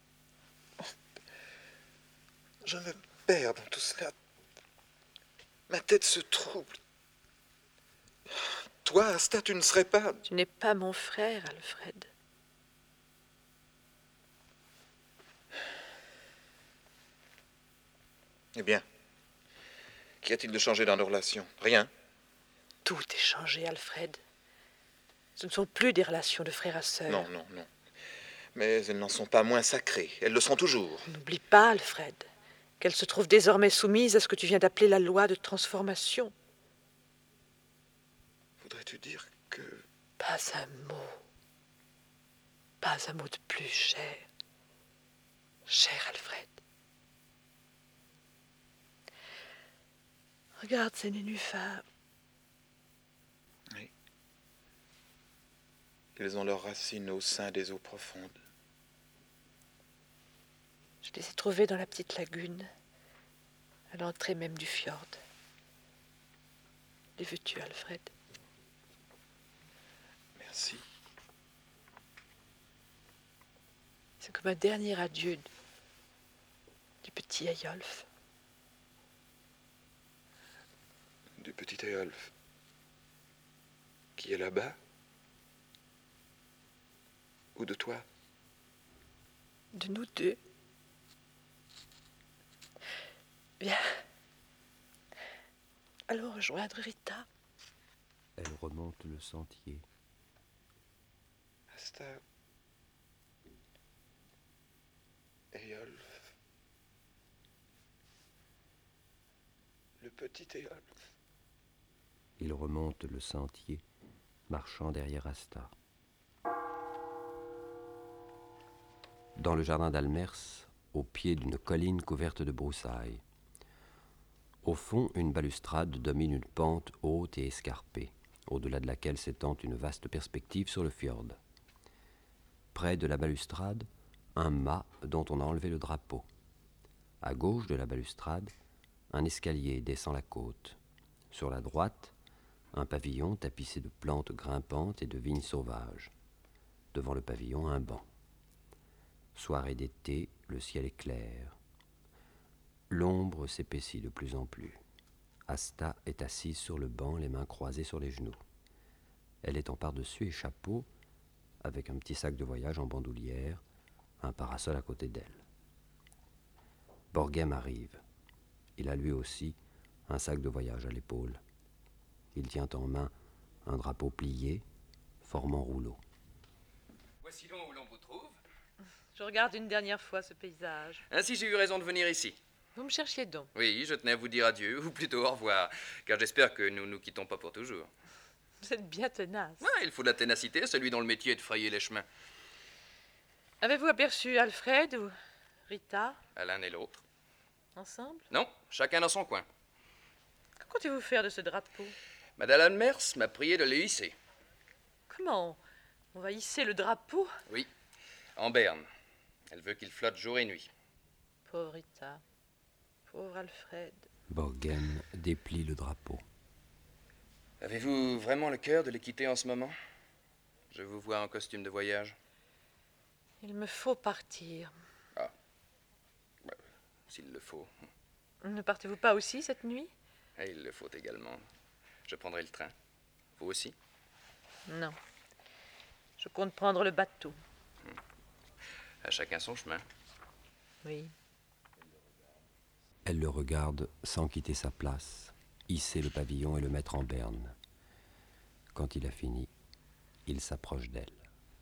Je me perds dans tout cela. Ma tête se trouble. Toi, Asta, tu ne serais pas... Tu n'es pas mon frère, Alfred. Eh bien, qu'y a-t-il de changé dans nos relations? Rien. Tout est changé, Alfred. Ce ne sont plus des relations de frère à sœur. Non, non, non. Mais elles n'en sont pas moins sacrées. Elles le sont toujours. N'oublie pas, Alfred, qu'elles se trouvent désormais soumises à ce que tu viens d'appeler la loi de transformation. Voudrais-tu dire que... Pas un mot. Pas un mot de plus, cher. Cher Alfred. Regarde ces nénuphars. Oui. Ils ont leurs racines au sein des eaux profondes. Je les ai trouvés dans la petite lagune, à l'entrée même du fjord. Les veux-tu, Alfred? Merci. C'est comme un dernier adieu du petit Eyolf. Du petit Eyolf. Qui est là-bas? Ou de toi? De nous deux. Bien. Allons rejoindre Rita. Elle remonte le sentier. Asta. Eyolf. Le petit Eyolf. Il remonte le sentier, marchant derrière Asta. Dans le jardin d'Almers, au pied d'une colline couverte de broussailles. Au fond, une balustrade domine une pente haute et escarpée, au-delà de laquelle s'étend une vaste perspective sur le fjord. Près de la balustrade, un mât dont on a enlevé le drapeau. À gauche de la balustrade, un escalier descend la côte. Sur la droite, un pavillon tapissé de plantes grimpantes et de vignes sauvages. Devant le pavillon, un banc. Soirée d'été, le ciel est clair. L'ombre s'épaissit de plus en plus. Asta est assise sur le banc, les mains croisées sur les genoux. Elle est en pardessus et chapeau, avec un petit sac de voyage en bandoulière, un parasol à côté d'elle. Borghem arrive. Il a lui aussi un sac de voyage à l'épaule. Il tient en main un drapeau plié, formant rouleau. Voici donc où l'on vous trouve. Je regarde une dernière fois ce paysage. Ainsi, j'ai eu raison de venir ici. Vous me cherchiez donc. Oui, je tenais à vous dire adieu, ou plutôt au revoir, car j'espère que nous nous quittons pas pour toujours. Vous êtes bien tenace. Ouais, il faut de la ténacité, celui dont le métier est de frayer les chemins. Avez-vous aperçu Alfred ou Rita À l'un et l'autre. ensemble? Non, chacun dans son coin. Que comptez-vous faire de ce drapeau? Madame Almers m'a prié de le hisser. Comment? On va hisser le drapeau? Oui, en berne. Elle veut qu'il flotte jour et nuit. Pauvre Rita. Pauvre Alfred. Borghem déplie le drapeau. Avez-vous vraiment le cœur de les quitter en ce moment? Je vous vois en costume de voyage. Il me faut partir. Ah, bah, s'il le faut. Ne partez-vous pas aussi cette nuit? Et il le faut également. Je prendrai le train. Vous aussi? Non. Je compte prendre le bateau. À chacun son chemin. Oui. Elle le regarde sans quitter sa place, hisser le pavillon et le mettre en berne. Quand il a fini, il s'approche d'elle.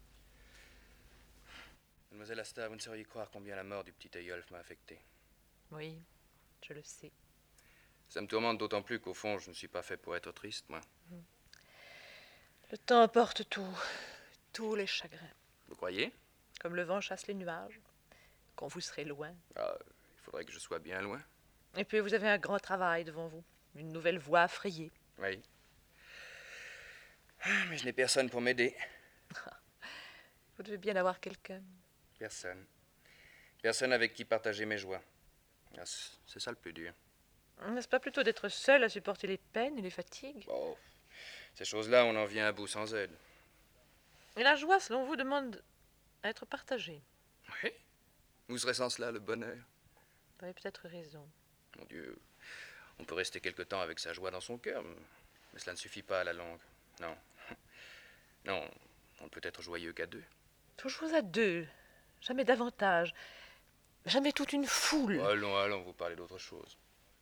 Mademoiselle Asta, vous ne sauriez croire combien la mort du petit Eyolf m'a affecté. Oui, je le sais. Ça me tourmente d'autant plus qu'au fond, je ne suis pas fait pour être triste, moi. Le temps apporte tout, tous les chagrins. Vous croyez? Comme le vent chasse les nuages, quand vous serez loin. Ah, il faudrait que je sois bien loin. Et puis vous avez un grand travail devant vous, une nouvelle voie à frayer. Oui. Mais je n'ai personne pour m'aider. Vous devez bien avoir quelqu'un. Personne. Personne avec qui partager mes joies. Ah, c'est ça le plus dur. N'est-ce pas plutôt d'être seul à supporter les peines et les fatigues? Oh, ces choses-là, on en vient à bout sans aide. Et la joie, selon vous, demande à être partagée. Oui. Où serait sans cela le bonheur? Vous avez peut-être raison. Mon Dieu, on peut rester quelque temps avec sa joie dans son cœur, mais cela ne suffit pas à la longue. Non. Non, on ne peut être joyeux qu'à deux. Toujours à deux, jamais davantage, jamais toute une foule. Allons, vous parlez d'autre chose.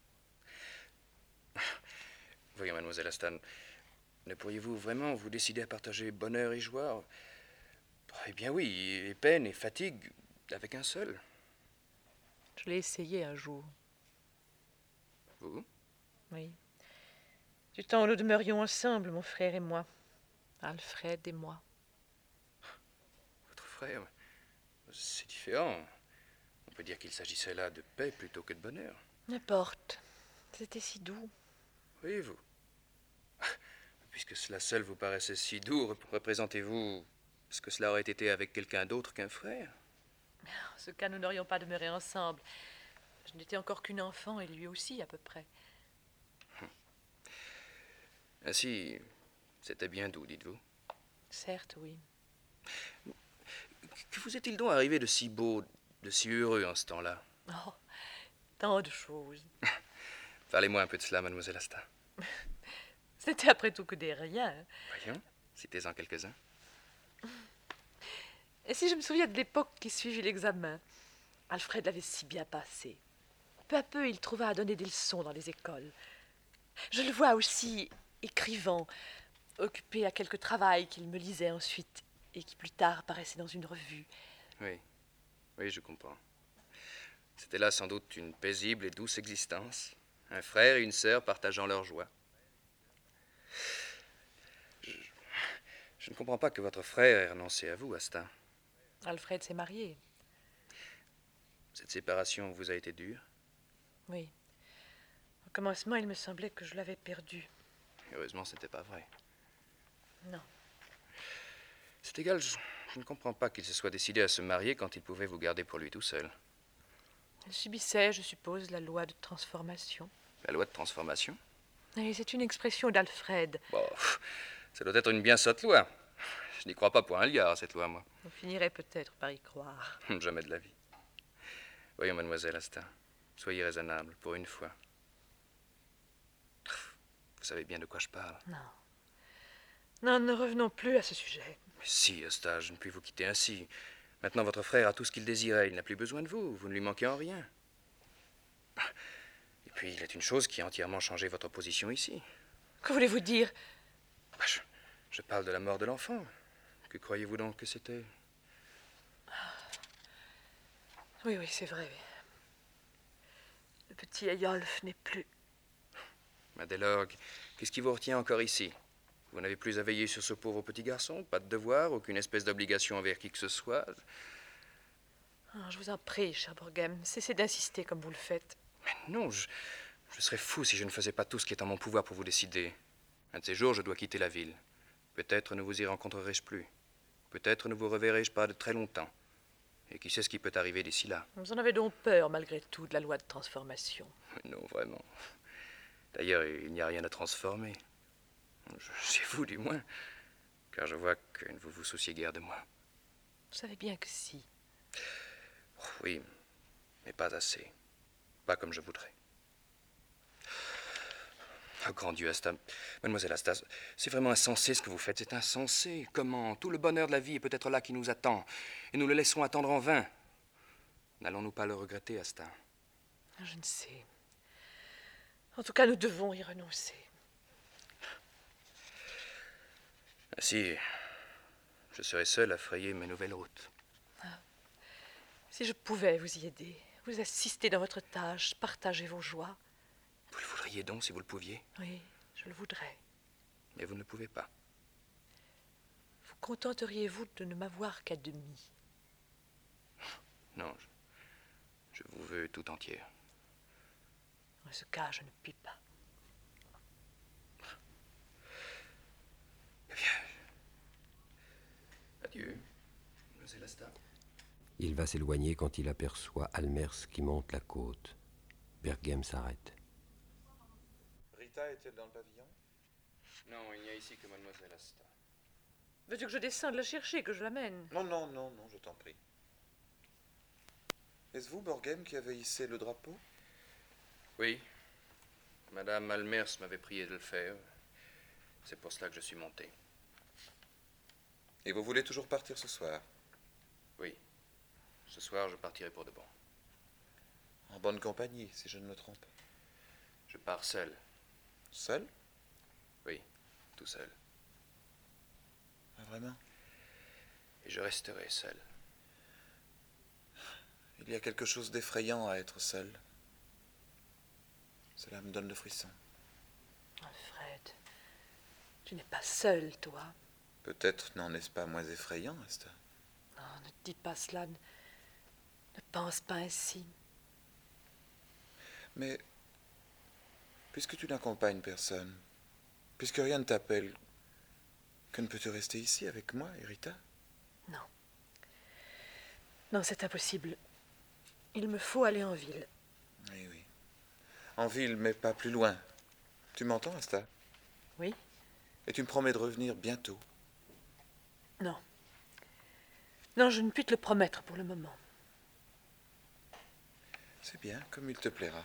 Voyons, mademoiselle Astan, ne pourriez-vous vraiment vous décider à partager bonheur et joie? Eh bien oui, et peine et fatigue avec un seul. Je l'ai essayé un jour. Vous? Oui. Du temps où nous demeurions ensemble, mon frère et moi. Alfred et moi. Votre frère? C'est différent. On peut dire qu'il s'agissait là de paix plutôt que de bonheur. N'importe. C'était si doux. Oui, vous. Puisque cela seul vous paraissait si doux, représentez-vous ce que cela aurait été avec quelqu'un d'autre qu'un frère? En ce cas, nous n'aurions pas demeuré ensemble. Je n'étais encore qu'une enfant, et lui aussi, à peu près. Ainsi, c'était bien doux, dites-vous? Certes, oui. Que vous est-il donc arrivé de si beau, de si heureux en ce temps-là? Oh, tant de choses. Parlez-moi un peu de cela, mademoiselle Asta. Ce n'était après tout que des riens. Voyons, citez-en quelques-uns. Et si je me souviens de l'époque qui suivit l'examen, Alfred l'avait si bien passé. Peu à peu, il trouva à donner des leçons dans les écoles. Je le vois aussi écrivant, occupé à quelque travail qu'il me lisait ensuite et qui plus tard paraissait dans une revue. Oui, oui, je comprends. C'était là sans doute une paisible et douce existence. Un frère et une sœur partageant leur joie. Je ne comprends pas que votre frère ait renoncé à vous, Asta. Alfred s'est marié. Cette séparation vous a été dure? Oui. Au commencement, il me semblait que je l'avais perdu. Heureusement, ce n'était pas vrai. Non. C'est égal, je ne comprends pas qu'il se soit décidé à se marier quand il pouvait vous garder pour lui tout seul. Il subissait, je suppose, la loi de transformation. La loi de transformation? Et c'est une expression d'Alfred. Bon, ça doit être une bien sotte loi. Je n'y crois pas pour un liard à cette loi, moi. On finirait peut-être par y croire. Jamais de la vie. Voyons, mademoiselle Asta, soyez raisonnable, pour une fois. Vous savez bien de quoi je parle. Non. Non, ne revenons plus à ce sujet. Mais si, Asta, je ne puis vous quitter ainsi. Maintenant, votre frère a tout ce qu'il désirait. Il n'a plus besoin de vous. Vous ne lui manquez en rien. Et puis, il est une chose qui a entièrement changé votre position ici. Que voulez-vous dire? Je parle de la mort de l'enfant. Que croyez-vous donc que c'était? Oui, oui, c'est vrai. Le petit Eyolf n'est plus. Mais dès lors, qu'est-ce qui vous retient encore ici? Vous n'avez plus à veiller sur ce pauvre petit garçon? Pas de devoir, aucune espèce d'obligation envers qui que ce soit? Oh, je vous en prie, cher Borghem, cessez d'insister comme vous le faites. Mais non, je serais fou si je ne faisais pas tout ce qui est en mon pouvoir pour vous décider. Un de ces jours, je dois quitter la ville. Peut-être ne vous y rencontrerai-je plus. Peut-être ne vous reverrai-je pas de très longtemps. Et qui sait ce qui peut arriver d'ici là? Vous en avez donc peur, malgré tout, de la loi de transformation? Non, vraiment. D'ailleurs, il n'y a rien à transformer. Chez vous, du moins. Car je vois que vous vous souciez guère de moi. Vous savez bien que si. Oh, oui, mais pas assez. Pas comme je voudrais. Oh, grand Dieu, Asta. Mademoiselle Asta, c'est vraiment insensé ce que vous faites. C'est insensé. Comment? Tout le bonheur de la vie est peut-être là qui nous attend. Et nous le laisserons attendre en vain. N'allons-nous pas le regretter, Asta? Je ne sais. En tout cas, nous devons y renoncer. Ainsi, je serai seul à frayer mes nouvelles routes. Ah. Si je pouvais vous y aider, vous assister dans votre tâche, partager vos joies. Vous le voudriez donc si vous le pouviez? Oui, je le voudrais. Mais vous ne le pouvez pas. Vous contenteriez-vous de ne m'avoir qu'à demi? Non, je vous veux tout entière. En ce cas, je ne puis pas. Eh bien, adieu, mademoiselle Asta. Il va s'éloigner quand il aperçoit Almers qui monte la côte. Berghem s'arrête. Rita est-elle dans le pavillon? Non, il n'y a ici que mademoiselle Asta. Veux-tu que je descende la chercher, que je l'amène? Non, non, non, non, je t'en prie. Est-ce vous, Borghem, qui avez hissé le drapeau? Oui. Madame Almers m'avait prié de le faire. C'est pour cela que je suis monté. Et vous voulez toujours partir ce soir? Oui. Ce soir, je partirai pour de bon. En bonne compagnie, si je ne me trompe. Je pars seul. Seul? Oui, tout seul. Ah, vraiment? Et je resterai seul. Il y a quelque chose d'effrayant à être seul. Cela me donne le frisson. Alfred, tu n'es pas seul, toi. Peut-être n'en est-ce pas moins effrayant, Asta. Non, ne dis pas cela. Ne pense pas ainsi. Mais, puisque tu n'accompagnes personne, puisque rien ne t'appelle, que ne peux-tu rester ici avec moi, Rita? Non. Non, c'est impossible. Il me faut aller en ville. Oui, oui. En ville, mais pas plus loin. Tu m'entends, Asta? Oui. Et tu me promets de revenir bientôt. Non. Non, je ne puis te le promettre pour le moment. C'est bien, comme il te plaira.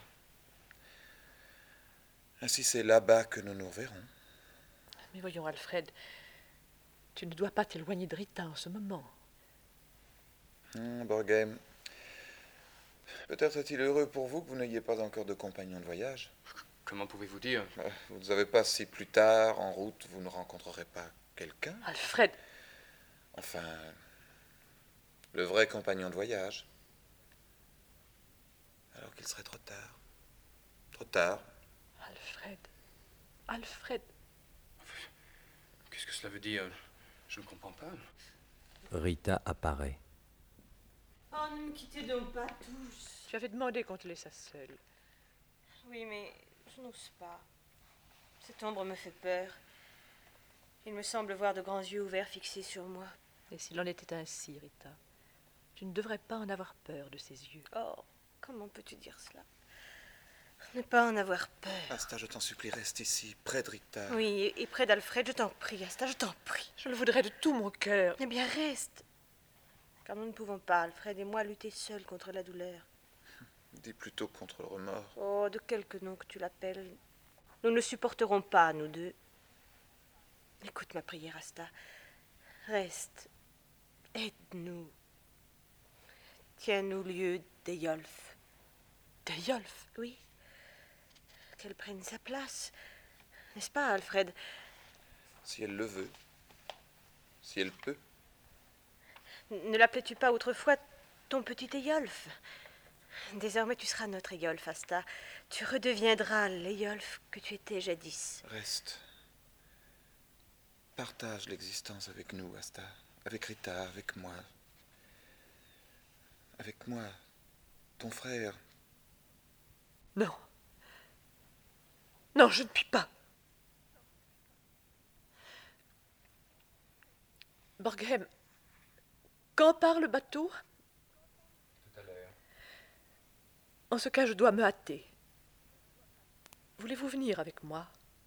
Ainsi, c'est là-bas que nous nous reverrons. Mais voyons, Alfred, tu ne dois pas t'éloigner de Rita en ce moment. Borgheim, peut-être est-il heureux pour vous que vous n'ayez pas encore de compagnon de voyage. Comment pouvez-vous dire? Vous ne savez pas si plus tard, en route, vous ne rencontrerez pas quelqu'un? Alfred! Enfin, le vrai compagnon de voyage. Alors qu'il serait trop tard. Trop tard. Alfred. Alfred. Qu'est-ce que cela veut dire? Je ne comprends pas. Rita apparaît. Oh, ne me quittez donc pas tous. Tu avais demandé qu'on te laissât seule. Oui, mais je n'ose pas. Cette ombre me fait peur. Il me semble voir de grands yeux ouverts fixés sur moi. Et s'il en était ainsi, Rita, tu ne devrais pas en avoir peur de ses yeux. Oh, comment peux-tu dire cela? Ne pas en avoir peur. Asta, je t'en supplie, reste ici, près de Rita. Oui, et près d'Alfred, je t'en prie, Asta, je t'en prie. Je le voudrais de tout mon cœur. Eh bien, reste. Car nous ne pouvons pas, Alfred et moi, lutter seuls contre la douleur. Dis plutôt contre le remords. Oh, de quelque nom que tu l'appelles. Nous ne supporterons pas, nous deux. Écoute ma prière, Asta. Reste. Aide-nous. Tiens-nous lieu d'Eyolf. D'Eyolf? Oui. Qu'elle prenne sa place. N'est-ce pas, Alfred? Si elle le veut. Si elle peut. Ne l'appelais-tu pas autrefois ton petit Eyolf? Désormais, tu seras notre Eyolf, Asta. Tu redeviendras l'Eyolf que tu étais jadis. Reste. Partage l'existence avec nous, Asta. Avec Rita, avec moi. Avec moi, ton frère. Non. Non, je ne puis pas. Borgheim, quand part le bateau? Tout à l'heure. En ce cas, je dois me hâter. Voulez-vous venir avec moi?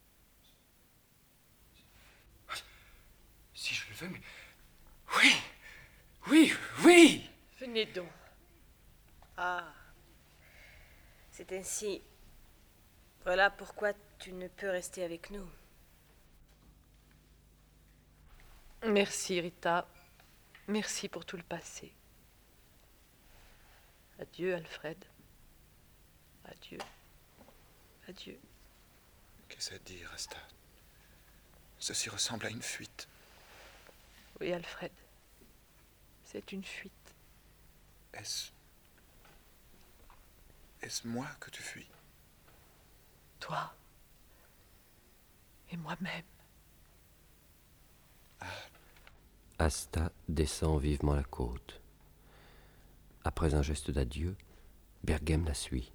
Si je le veux, mais... Oui! Oui! Oui! Venez donc. Ah. C'est ainsi. Voilà pourquoi tu ne peux rester avec nous. Merci, Rita. Merci pour tout le passé. Adieu, Alfred. Adieu. Adieu. Qu'est-ce à dire, Asta? Ceci ressemble à une fuite. Oui, Alfred. C'est une fuite. Est-ce moi que tu fuis? Toi. Et moi-même. Asta descend vivement la côte. Après un geste d'adieu, Berghem la suit.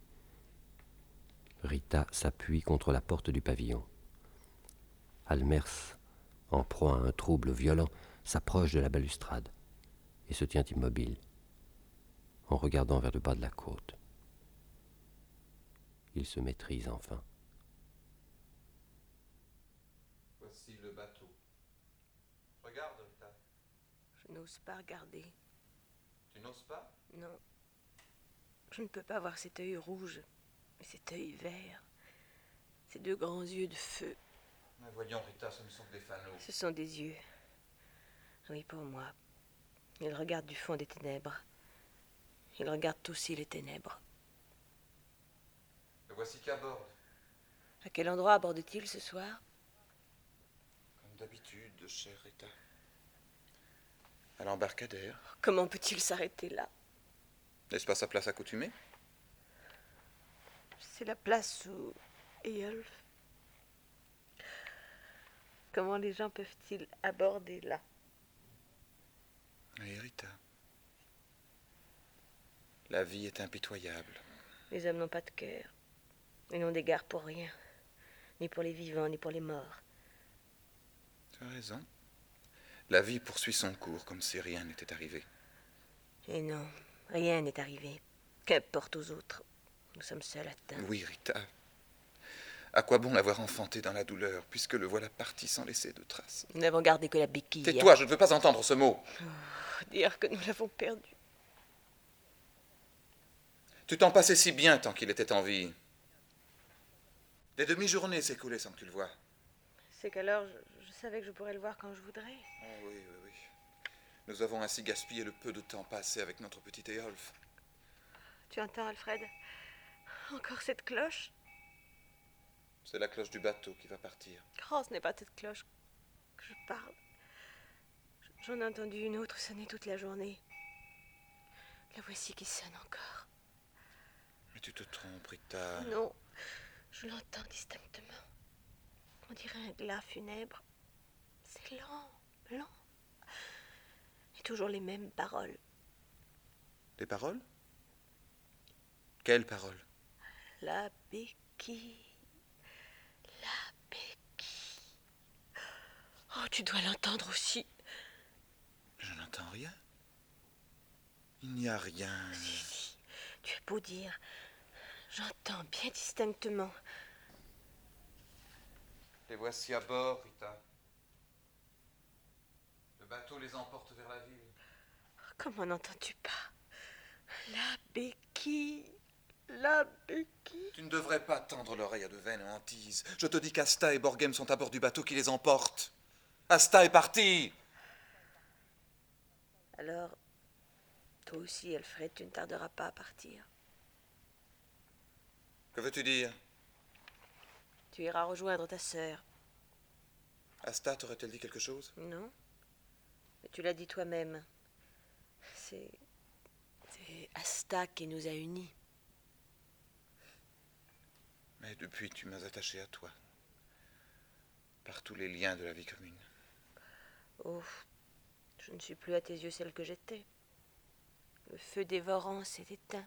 Rita s'appuie contre la porte du pavillon. Almers, en proie à un trouble violent, s'approche de la balustrade et se tient immobile, en regardant vers le bas de la côte. Il se maîtrise enfin. Voici le bateau. Regarde, Rita. Je n'ose pas regarder. Tu n'oses pas? Non. Je ne peux pas voir cet œil rouge, et cet œil vert, ces deux grands yeux de feu. Mais voyons, Rita, ce ne sont que des fanaux. Ce sont des yeux. Oui, pour moi. Ils regardent du fond des ténèbres. Ils regardent aussi les ténèbres. Le voici qui aborde. À quel endroit aborde-t-il ce soir? Comme d'habitude, chère Rita. À l'embarcadère. Comment peut-il s'arrêter là? N'est-ce pas sa place accoutumée? C'est la place où Eyolf. Comment les gens peuvent-ils aborder là? Oui, Rita. La vie est impitoyable. Les hommes n'ont pas de cœur. Ils n'ont d'égard pour rien. Ni pour les vivants, ni pour les morts. Tu as raison. La vie poursuit son cours comme si rien n'était arrivé. Et non, rien n'est arrivé. Qu'importe aux autres. Nous sommes seuls à terre. Oui, Rita. À quoi bon l'avoir enfanté dans la douleur, puisque le voilà parti sans laisser de traces? Nous n'avons gardé que la béquille. Tais-toi, je ne veux pas entendre ce mot. Dire que nous l'avons perdu. Tu t'en passais si bien tant qu'il était en vie. Des demi-journées s'écoulaient sans que tu le vois. C'est qu'alors, je savais que je pourrais le voir quand je voudrais. Oh oui, oui, oui. Nous avons ainsi gaspillé le peu de temps passé avec notre petit Éolphe. Tu entends, Alfred? Encore cette cloche? C'est la cloche du bateau qui va partir. Oh, ce n'est pas cette cloche que je parle. J'en ai entendu une autre sonner toute la journée. La voici qui sonne encore. Mais tu te trompes, Rita. Non, je l'entends distinctement. On dirait un glas funèbre. C'est lent, lent. Et toujours les mêmes paroles. Des paroles? Quelles paroles? La béquille. La béquille. Oh, tu dois l'entendre aussi. Je n'entends rien. Il n'y a rien. Si, tu as beau dire. J'entends bien distinctement. Les voici à bord, Rita. Le bateau les emporte vers la ville. Comment n'entends-tu pas? La béquille. La béquille. Tu ne devrais pas tendre l'oreille à de vaines hantises. Je te dis qu'Asta et Borghem sont à bord du bateau qui les emporte. Asta est parti. Alors, toi aussi, Alfred, tu ne tarderas pas à partir. Que veux-tu dire? Tu iras rejoindre ta sœur. Asta t'aurait-elle dit quelque chose? Non? Mais tu l'as dit toi-même. C'est Asta qui nous a unis. Mais depuis, tu m'as attaché à toi. Par tous les liens de la vie commune. Oh, je ne suis plus à tes yeux celle que j'étais. Le feu dévorant s'est éteint.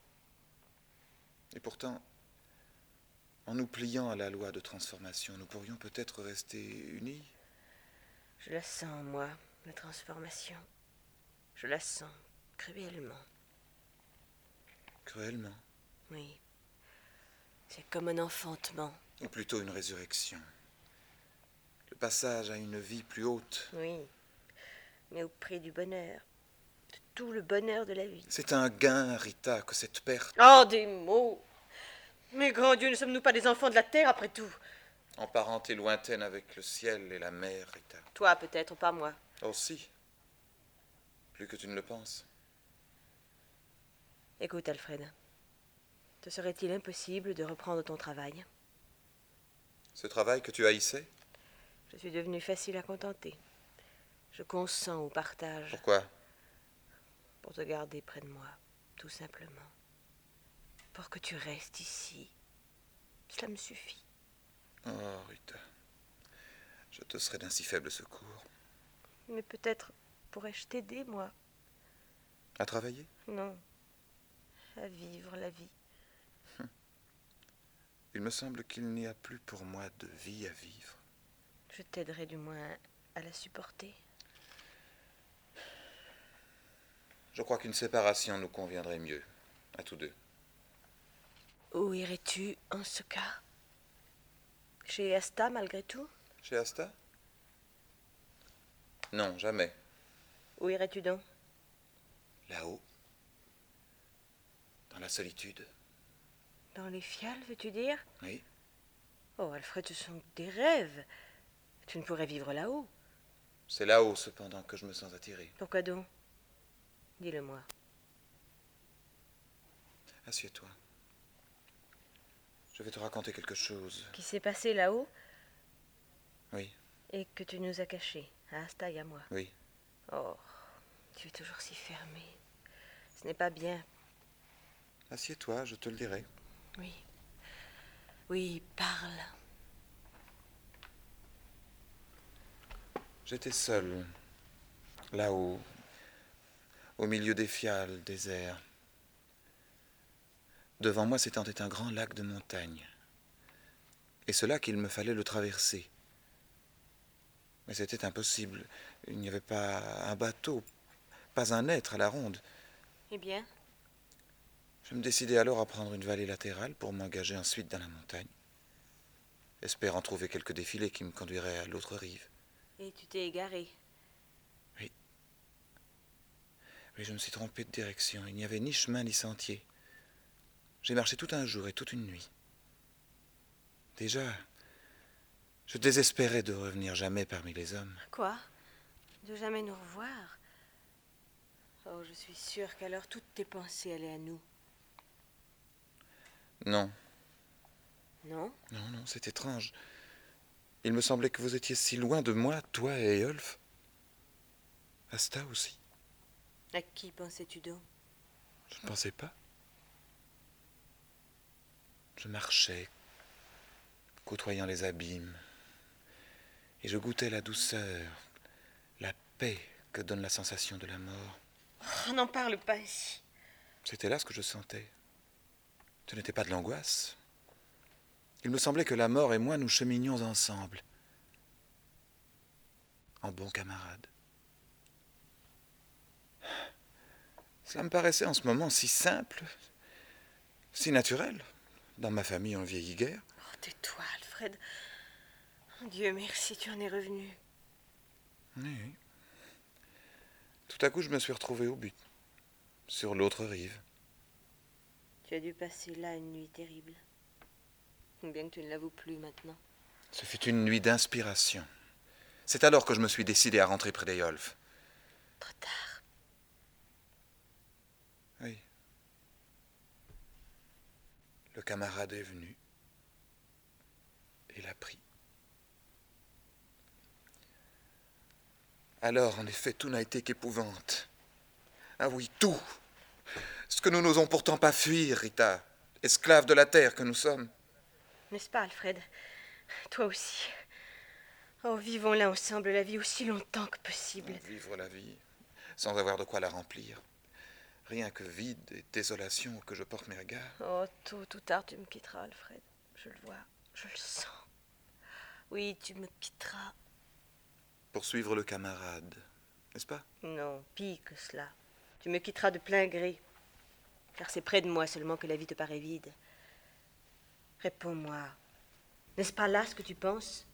Et pourtant, en nous pliant à la loi de transformation, nous pourrions peut-être rester unis. Je la sens, moi, la transformation. Je la sens, cruellement. Cruellement? Oui. C'est comme un enfantement. Ou plutôt une résurrection. Le passage à une vie plus haute. Oui, mais au prix du bonheur. De tout le bonheur de la vie. C'est un gain, Rita, que cette perte. Oh, des mots! Mais grand Dieu, ne sommes-nous pas des enfants de la terre, après tout? En parenté lointaine avec le ciel et la mer, Rita. Toi, peut-être, pas moi. Aussi. Plus que tu ne le penses. Écoute, Alfred. Te serait-il impossible de reprendre ton travail? Ce travail que tu haïssais? Je suis devenue facile à contenter. Je consens au partage. Pourquoi? Pour te garder près de moi, tout simplement. Pour que tu restes ici. Cela me suffit. Oh, Rita. Je te serais d'un si faible secours. Mais peut-être pourrais-je t'aider, moi? À travailler? Non. À vivre la vie. Il me semble qu'il n'y a plus pour moi de vie à vivre. Je t'aiderai du moins à la supporter. Je crois qu'une séparation nous conviendrait mieux, à tous deux. Où irais-tu en ce cas? Chez Asta, malgré tout? Chez Asta? Non, jamais. Où irais-tu donc? Là-haut. Dans la solitude. Dans les fioles, veux-tu dire? Oui. Oh, Alfred, ce sont des rêves. Tu ne pourrais vivre là-haut. C'est là-haut, cependant, que je me sens attiré. Pourquoi donc? Dis-le-moi. Assieds-toi. Je vais te raconter quelque chose. Qui s'est passé là-haut? Oui. Et que tu nous as caché, à Asta et à moi. Oui. Oh, tu es toujours si fermé. Ce n'est pas bien. Assieds-toi, je te le dirai. Oui. Oui, parle. J'étais seul, là-haut, au milieu des fiales, désert. Devant moi s'étendait un grand lac de montagne. Et ce lac, il me fallait le traverser. Mais c'était impossible. Il n'y avait pas un bateau, pas un être à la ronde. Eh bien? Je me décidai alors à prendre une vallée latérale pour m'engager ensuite dans la montagne. espérant trouver quelque défilé qui me conduirait à l'autre rive. Et tu t'es égaré. Oui. Mais je me suis trompé de direction. Il n'y avait ni chemin ni sentier. J'ai marché tout un jour et toute une nuit. Déjà, je désespérais de revenir jamais parmi les hommes. Quoi? De jamais nous revoir? Oh, je suis sûre qu'alors toutes tes pensées allaient à nous. Non. Non? Non, non, c'est étrange. Il me semblait que vous étiez si loin de moi, toi et Eyolf. Asta aussi. À qui pensais-tu donc? Je ne pensais pas. Je marchais, côtoyant les abîmes, et je goûtais la douceur, la paix que donne la sensation de la mort. Oh, n'en parle pas ainsi. C'était là ce que je sentais. Ce n'était pas de l'angoisse. Il me semblait que la mort et moi nous cheminions ensemble, en bons camarades. Cela me paraissait en ce moment si simple, si naturel. Dans ma famille, on ne vieillit guère. Oh, tais-toi, Alfred. Dieu merci, tu en es revenu. Oui, oui. Tout à coup, je me suis retrouvé au but, sur l'autre rive. Tu as dû passer là une nuit terrible. Bien que tu ne l'avoues plus maintenant. Ce fut une nuit d'inspiration. C'est alors que je me suis décidé à rentrer près d'Eyolf. Trop tard. Oui. Le camarade est venu et l'a pris. Alors, en effet, tout n'a été qu'épouvante. Ah oui, tout. Ce que nous n'osons pourtant pas fuir, Rita, esclaves de la terre que nous sommes. N'est-ce pas, Alfred? Toi aussi. Oh, vivons là ensemble la vie aussi longtemps que possible. Vivre la vie, sans avoir de quoi la remplir. Rien que vide et désolation que je porte mes regards. Oh, tôt ou tard, tu me quitteras, Alfred. Je le vois, je le sens. Oui, tu me quitteras. Pour suivre le camarade, n'est-ce pas? Non, pis que cela. Tu me quitteras de plein gré. Car c'est près de moi seulement que la vie te paraît vide. Réponds-moi. N'est-ce pas là ce que tu penses?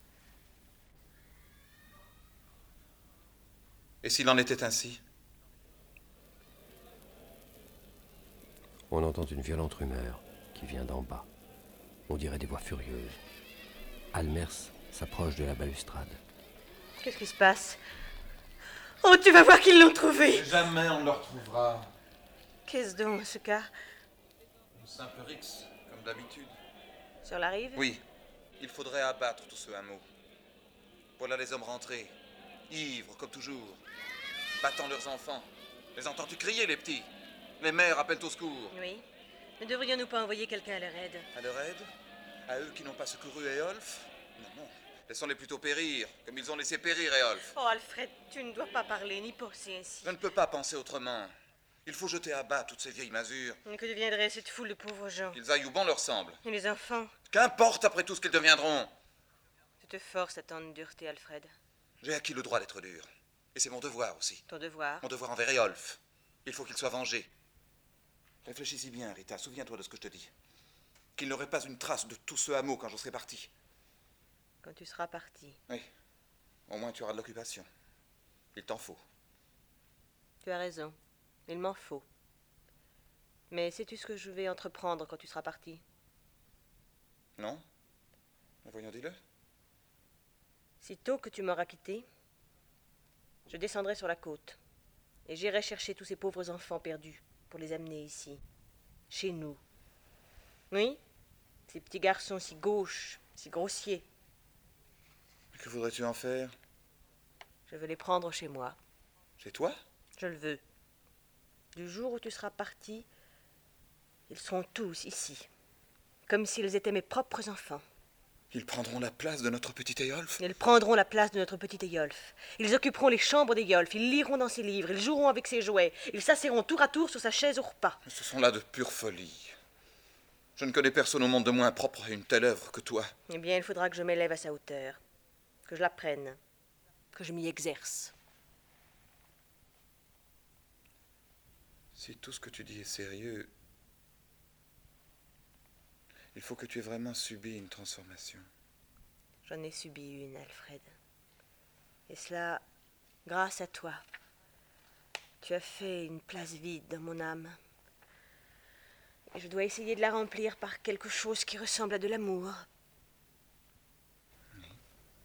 Et s'il en était ainsi? On entend une violente rumeur qui vient d'en bas. On dirait des voix furieuses. Almers s'approche de la balustrade. Qu'est-ce qui se passe? Oh, tu vas voir qu'ils l'ont trouvé! Jamais on ne le retrouvera. Qu'est-ce donc, ce cas? Une simple rixe, comme d'habitude. Sur la rive? Oui, il faudrait abattre tout ce hameau. Voilà les hommes rentrés, ivres comme toujours, battant leurs enfants. Les entends-tu crier, les petits? Les mères appellent au secours. Oui. Ne devrions-nous pas envoyer quelqu'un à leur aide? À leur aide? À eux qui n'ont pas secouru Eyolf? Non, non. Laissons-les plutôt périr, comme ils ont laissé périr Eyolf. Oh, Alfred, tu ne dois pas parler ni penser ainsi. Je ne peux pas penser autrement. Il faut jeter à bas toutes ces vieilles masures. Que deviendrait cette foule de pauvres gens? Qu'ils aillent où bon leur semble. Et les enfants? Qu'importe après tout ce qu'ils deviendront. Tu te forces à tant de dureté, Alfred. J'ai acquis le droit d'être dur. Et c'est mon devoir aussi. Ton devoir? Mon devoir envers Eyolf. Il faut qu'il soit vengé. Réfléchis-y bien, Rita. Souviens-toi de ce que je te dis. Qu'il n'aurait pas une trace de tout ce hameau quand je serai parti. Quand tu seras parti. Oui. Au moins tu auras de l'occupation. Il t'en faut. Tu as raison. Il m'en faut. Mais sais-tu ce que je vais entreprendre quand tu seras parti? Non? Mais voyons, dis-le. Sitôt que tu m'auras quitté, je descendrai sur la côte et j'irai chercher tous ces pauvres enfants perdus pour les amener ici, chez nous. Oui, ces petits garçons si gauches, si grossiers. Que voudrais-tu en faire? Je veux les prendre chez moi. Chez toi? Je le veux. Du jour où tu seras parti, ils seront tous ici, comme s'ils étaient mes propres enfants. Ils prendront la place de notre petit Eyolf? Ils prendront la place de notre petit Eyolf. Ils occuperont les chambres d'Eyolf. Ils liront dans ses livres. Ils joueront avec ses jouets. Ils s'asserront tour à tour sur sa chaise au repas. Mais ce sont là de pure folie. Je ne connais personne au monde de moins propre à une telle œuvre que toi. Eh bien, il faudra que je m'élève à sa hauteur, que je l'apprenne, que je m'y exerce. Si tout ce que tu dis est sérieux, il faut que tu aies vraiment subi une transformation. J'en ai subi une, Alfred. Et cela, grâce à toi. Tu as fait une place vide dans mon âme. Et je dois essayer de la remplir par quelque chose qui ressemble à de l'amour. Oui.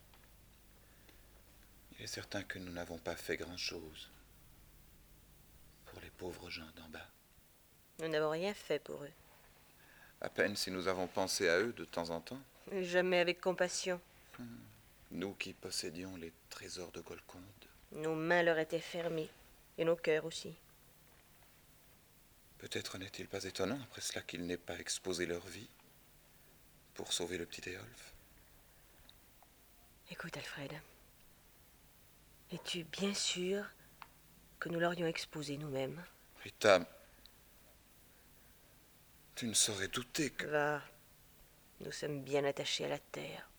Il est certain que nous n'avons pas fait grand-chose pour les pauvres gens d'en bas. Nous n'avons rien fait pour eux. À peine si nous avons pensé à eux de temps en temps. Et jamais avec compassion. Nous qui possédions les trésors de Golconde. Nos mains leur étaient fermées, et nos cœurs aussi. Peut-être n'est-il pas étonnant après cela qu'ils n'aient pas exposé leur vie pour sauver le petit Éolphe. Écoute, Alfred. Es-tu bien sûr que nous l'aurions exposé nous-mêmes? Rita, tu ne saurais douter que... Va, nous sommes bien attachés à la terre.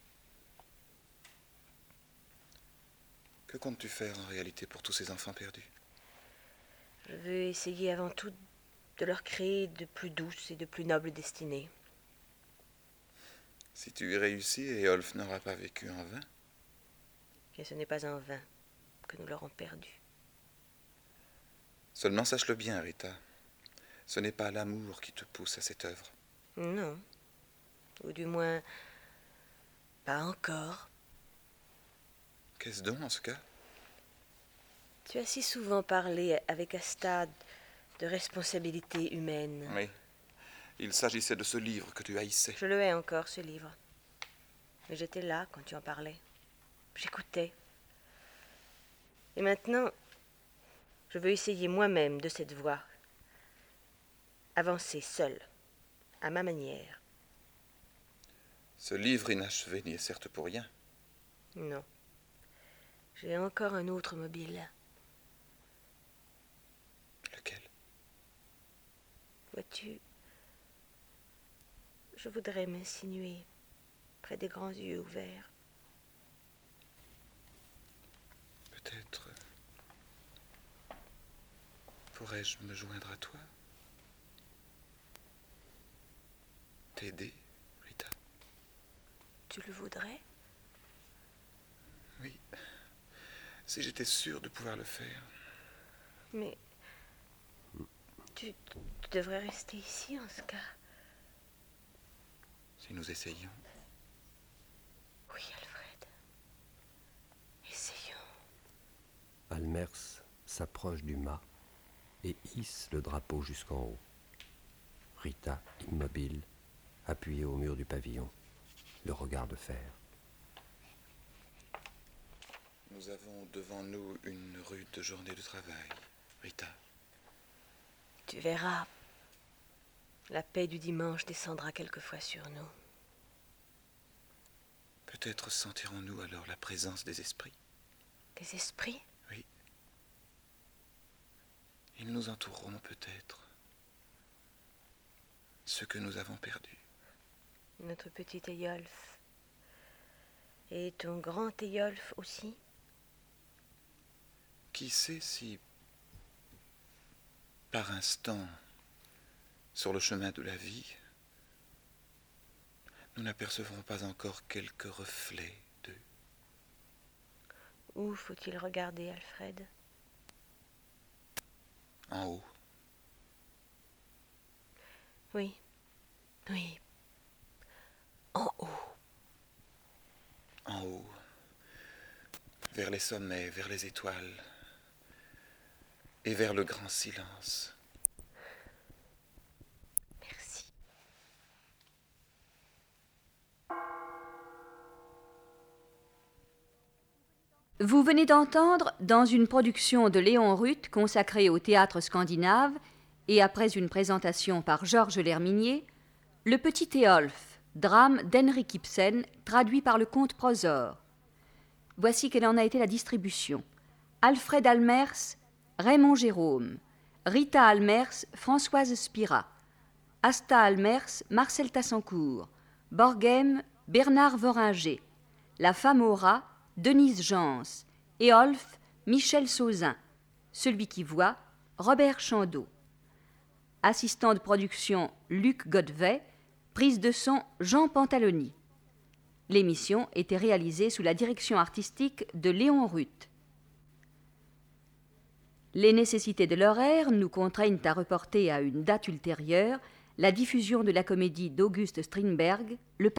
Que comptes-tu faire en réalité pour tous ces enfants perdus? Je veux essayer avant tout de leur créer de plus douces et de plus nobles destinées. Si tu y réussis, Éolphe n'aura pas vécu en vain. Et ce n'est pas en vain que nous l'aurons perdu. Seulement sache-le bien, Rita. Ce n'est pas l'amour qui te pousse à cette œuvre. Non. Ou du moins, pas encore. Qu'est-ce donc, en ce cas? Tu as si souvent parlé avec Asta de responsabilité humaine. Oui. Il s'agissait de ce livre que tu haïssais. Je le hais encore, ce livre. Mais j'étais là quand tu en parlais. J'écoutais. Et maintenant, je veux essayer moi-même de cette voie. Avancer seule, à ma manière. Ce livre inachevé n'y est certes pour rien. Non. J'ai encore un autre mobile. Lequel? Vois-tu, je voudrais m'insinuer près des grands yeux ouverts. Peut-être pourrais-je me joindre à toi? T'aider, Rita? Tu le voudrais? Oui. Si j'étais sûr de pouvoir le faire. Mais tu devrais rester ici en ce cas. Si nous essayions. Oui, Alfred. Essayons. Almers s'approche du mât et hisse le drapeau jusqu'en haut. Rita, immobile, appuyée au mur du pavillon, le regard de fer. Nous avons devant nous une rude journée de travail, Rita. Tu verras. La paix du dimanche descendra quelquefois sur nous. Peut-être sentirons-nous alors la présence des esprits. Des esprits? Oui. Ils nous entoureront peut-être. Ceux que nous avons perdus. Notre petit Éolphe. Et ton grand Éolphe aussi? Qui sait si, par instant, sur le chemin de la vie, nous n'apercevrons pas encore quelques reflets d'eux. Où faut-il regarder, Alfred? En haut. Oui, oui. En haut. En haut. Vers les sommets, vers les étoiles. Et vers le grand silence. Merci. Vous venez d'entendre, dans une production de Léon Ruth consacrée au théâtre scandinave et après une présentation par Georges Lherminier, Le Petit Éolphe, drame d'Henrik Ibsen, traduit par le comte Prosor. Voici quelle en a été la distribution. Alfred Almers, Raymond Jérôme, Rita Almers, Françoise Spira, Asta Almers, Marcel Tassancourt, Borghem, Bernard Voringer, La femme au rat, Denise Jans, Éolphe, Michel Sauzin, Celui qui voit, Robert Chandeau. Assistant de production, Luc Godvet, prise de son, Jean Pantaloni. L'émission était réalisée sous la direction artistique de Léon Ruth. Les nécessités de l'horaire nous contraignent à reporter à une date ultérieure la diffusion de la comédie d'Auguste Strindberg, Le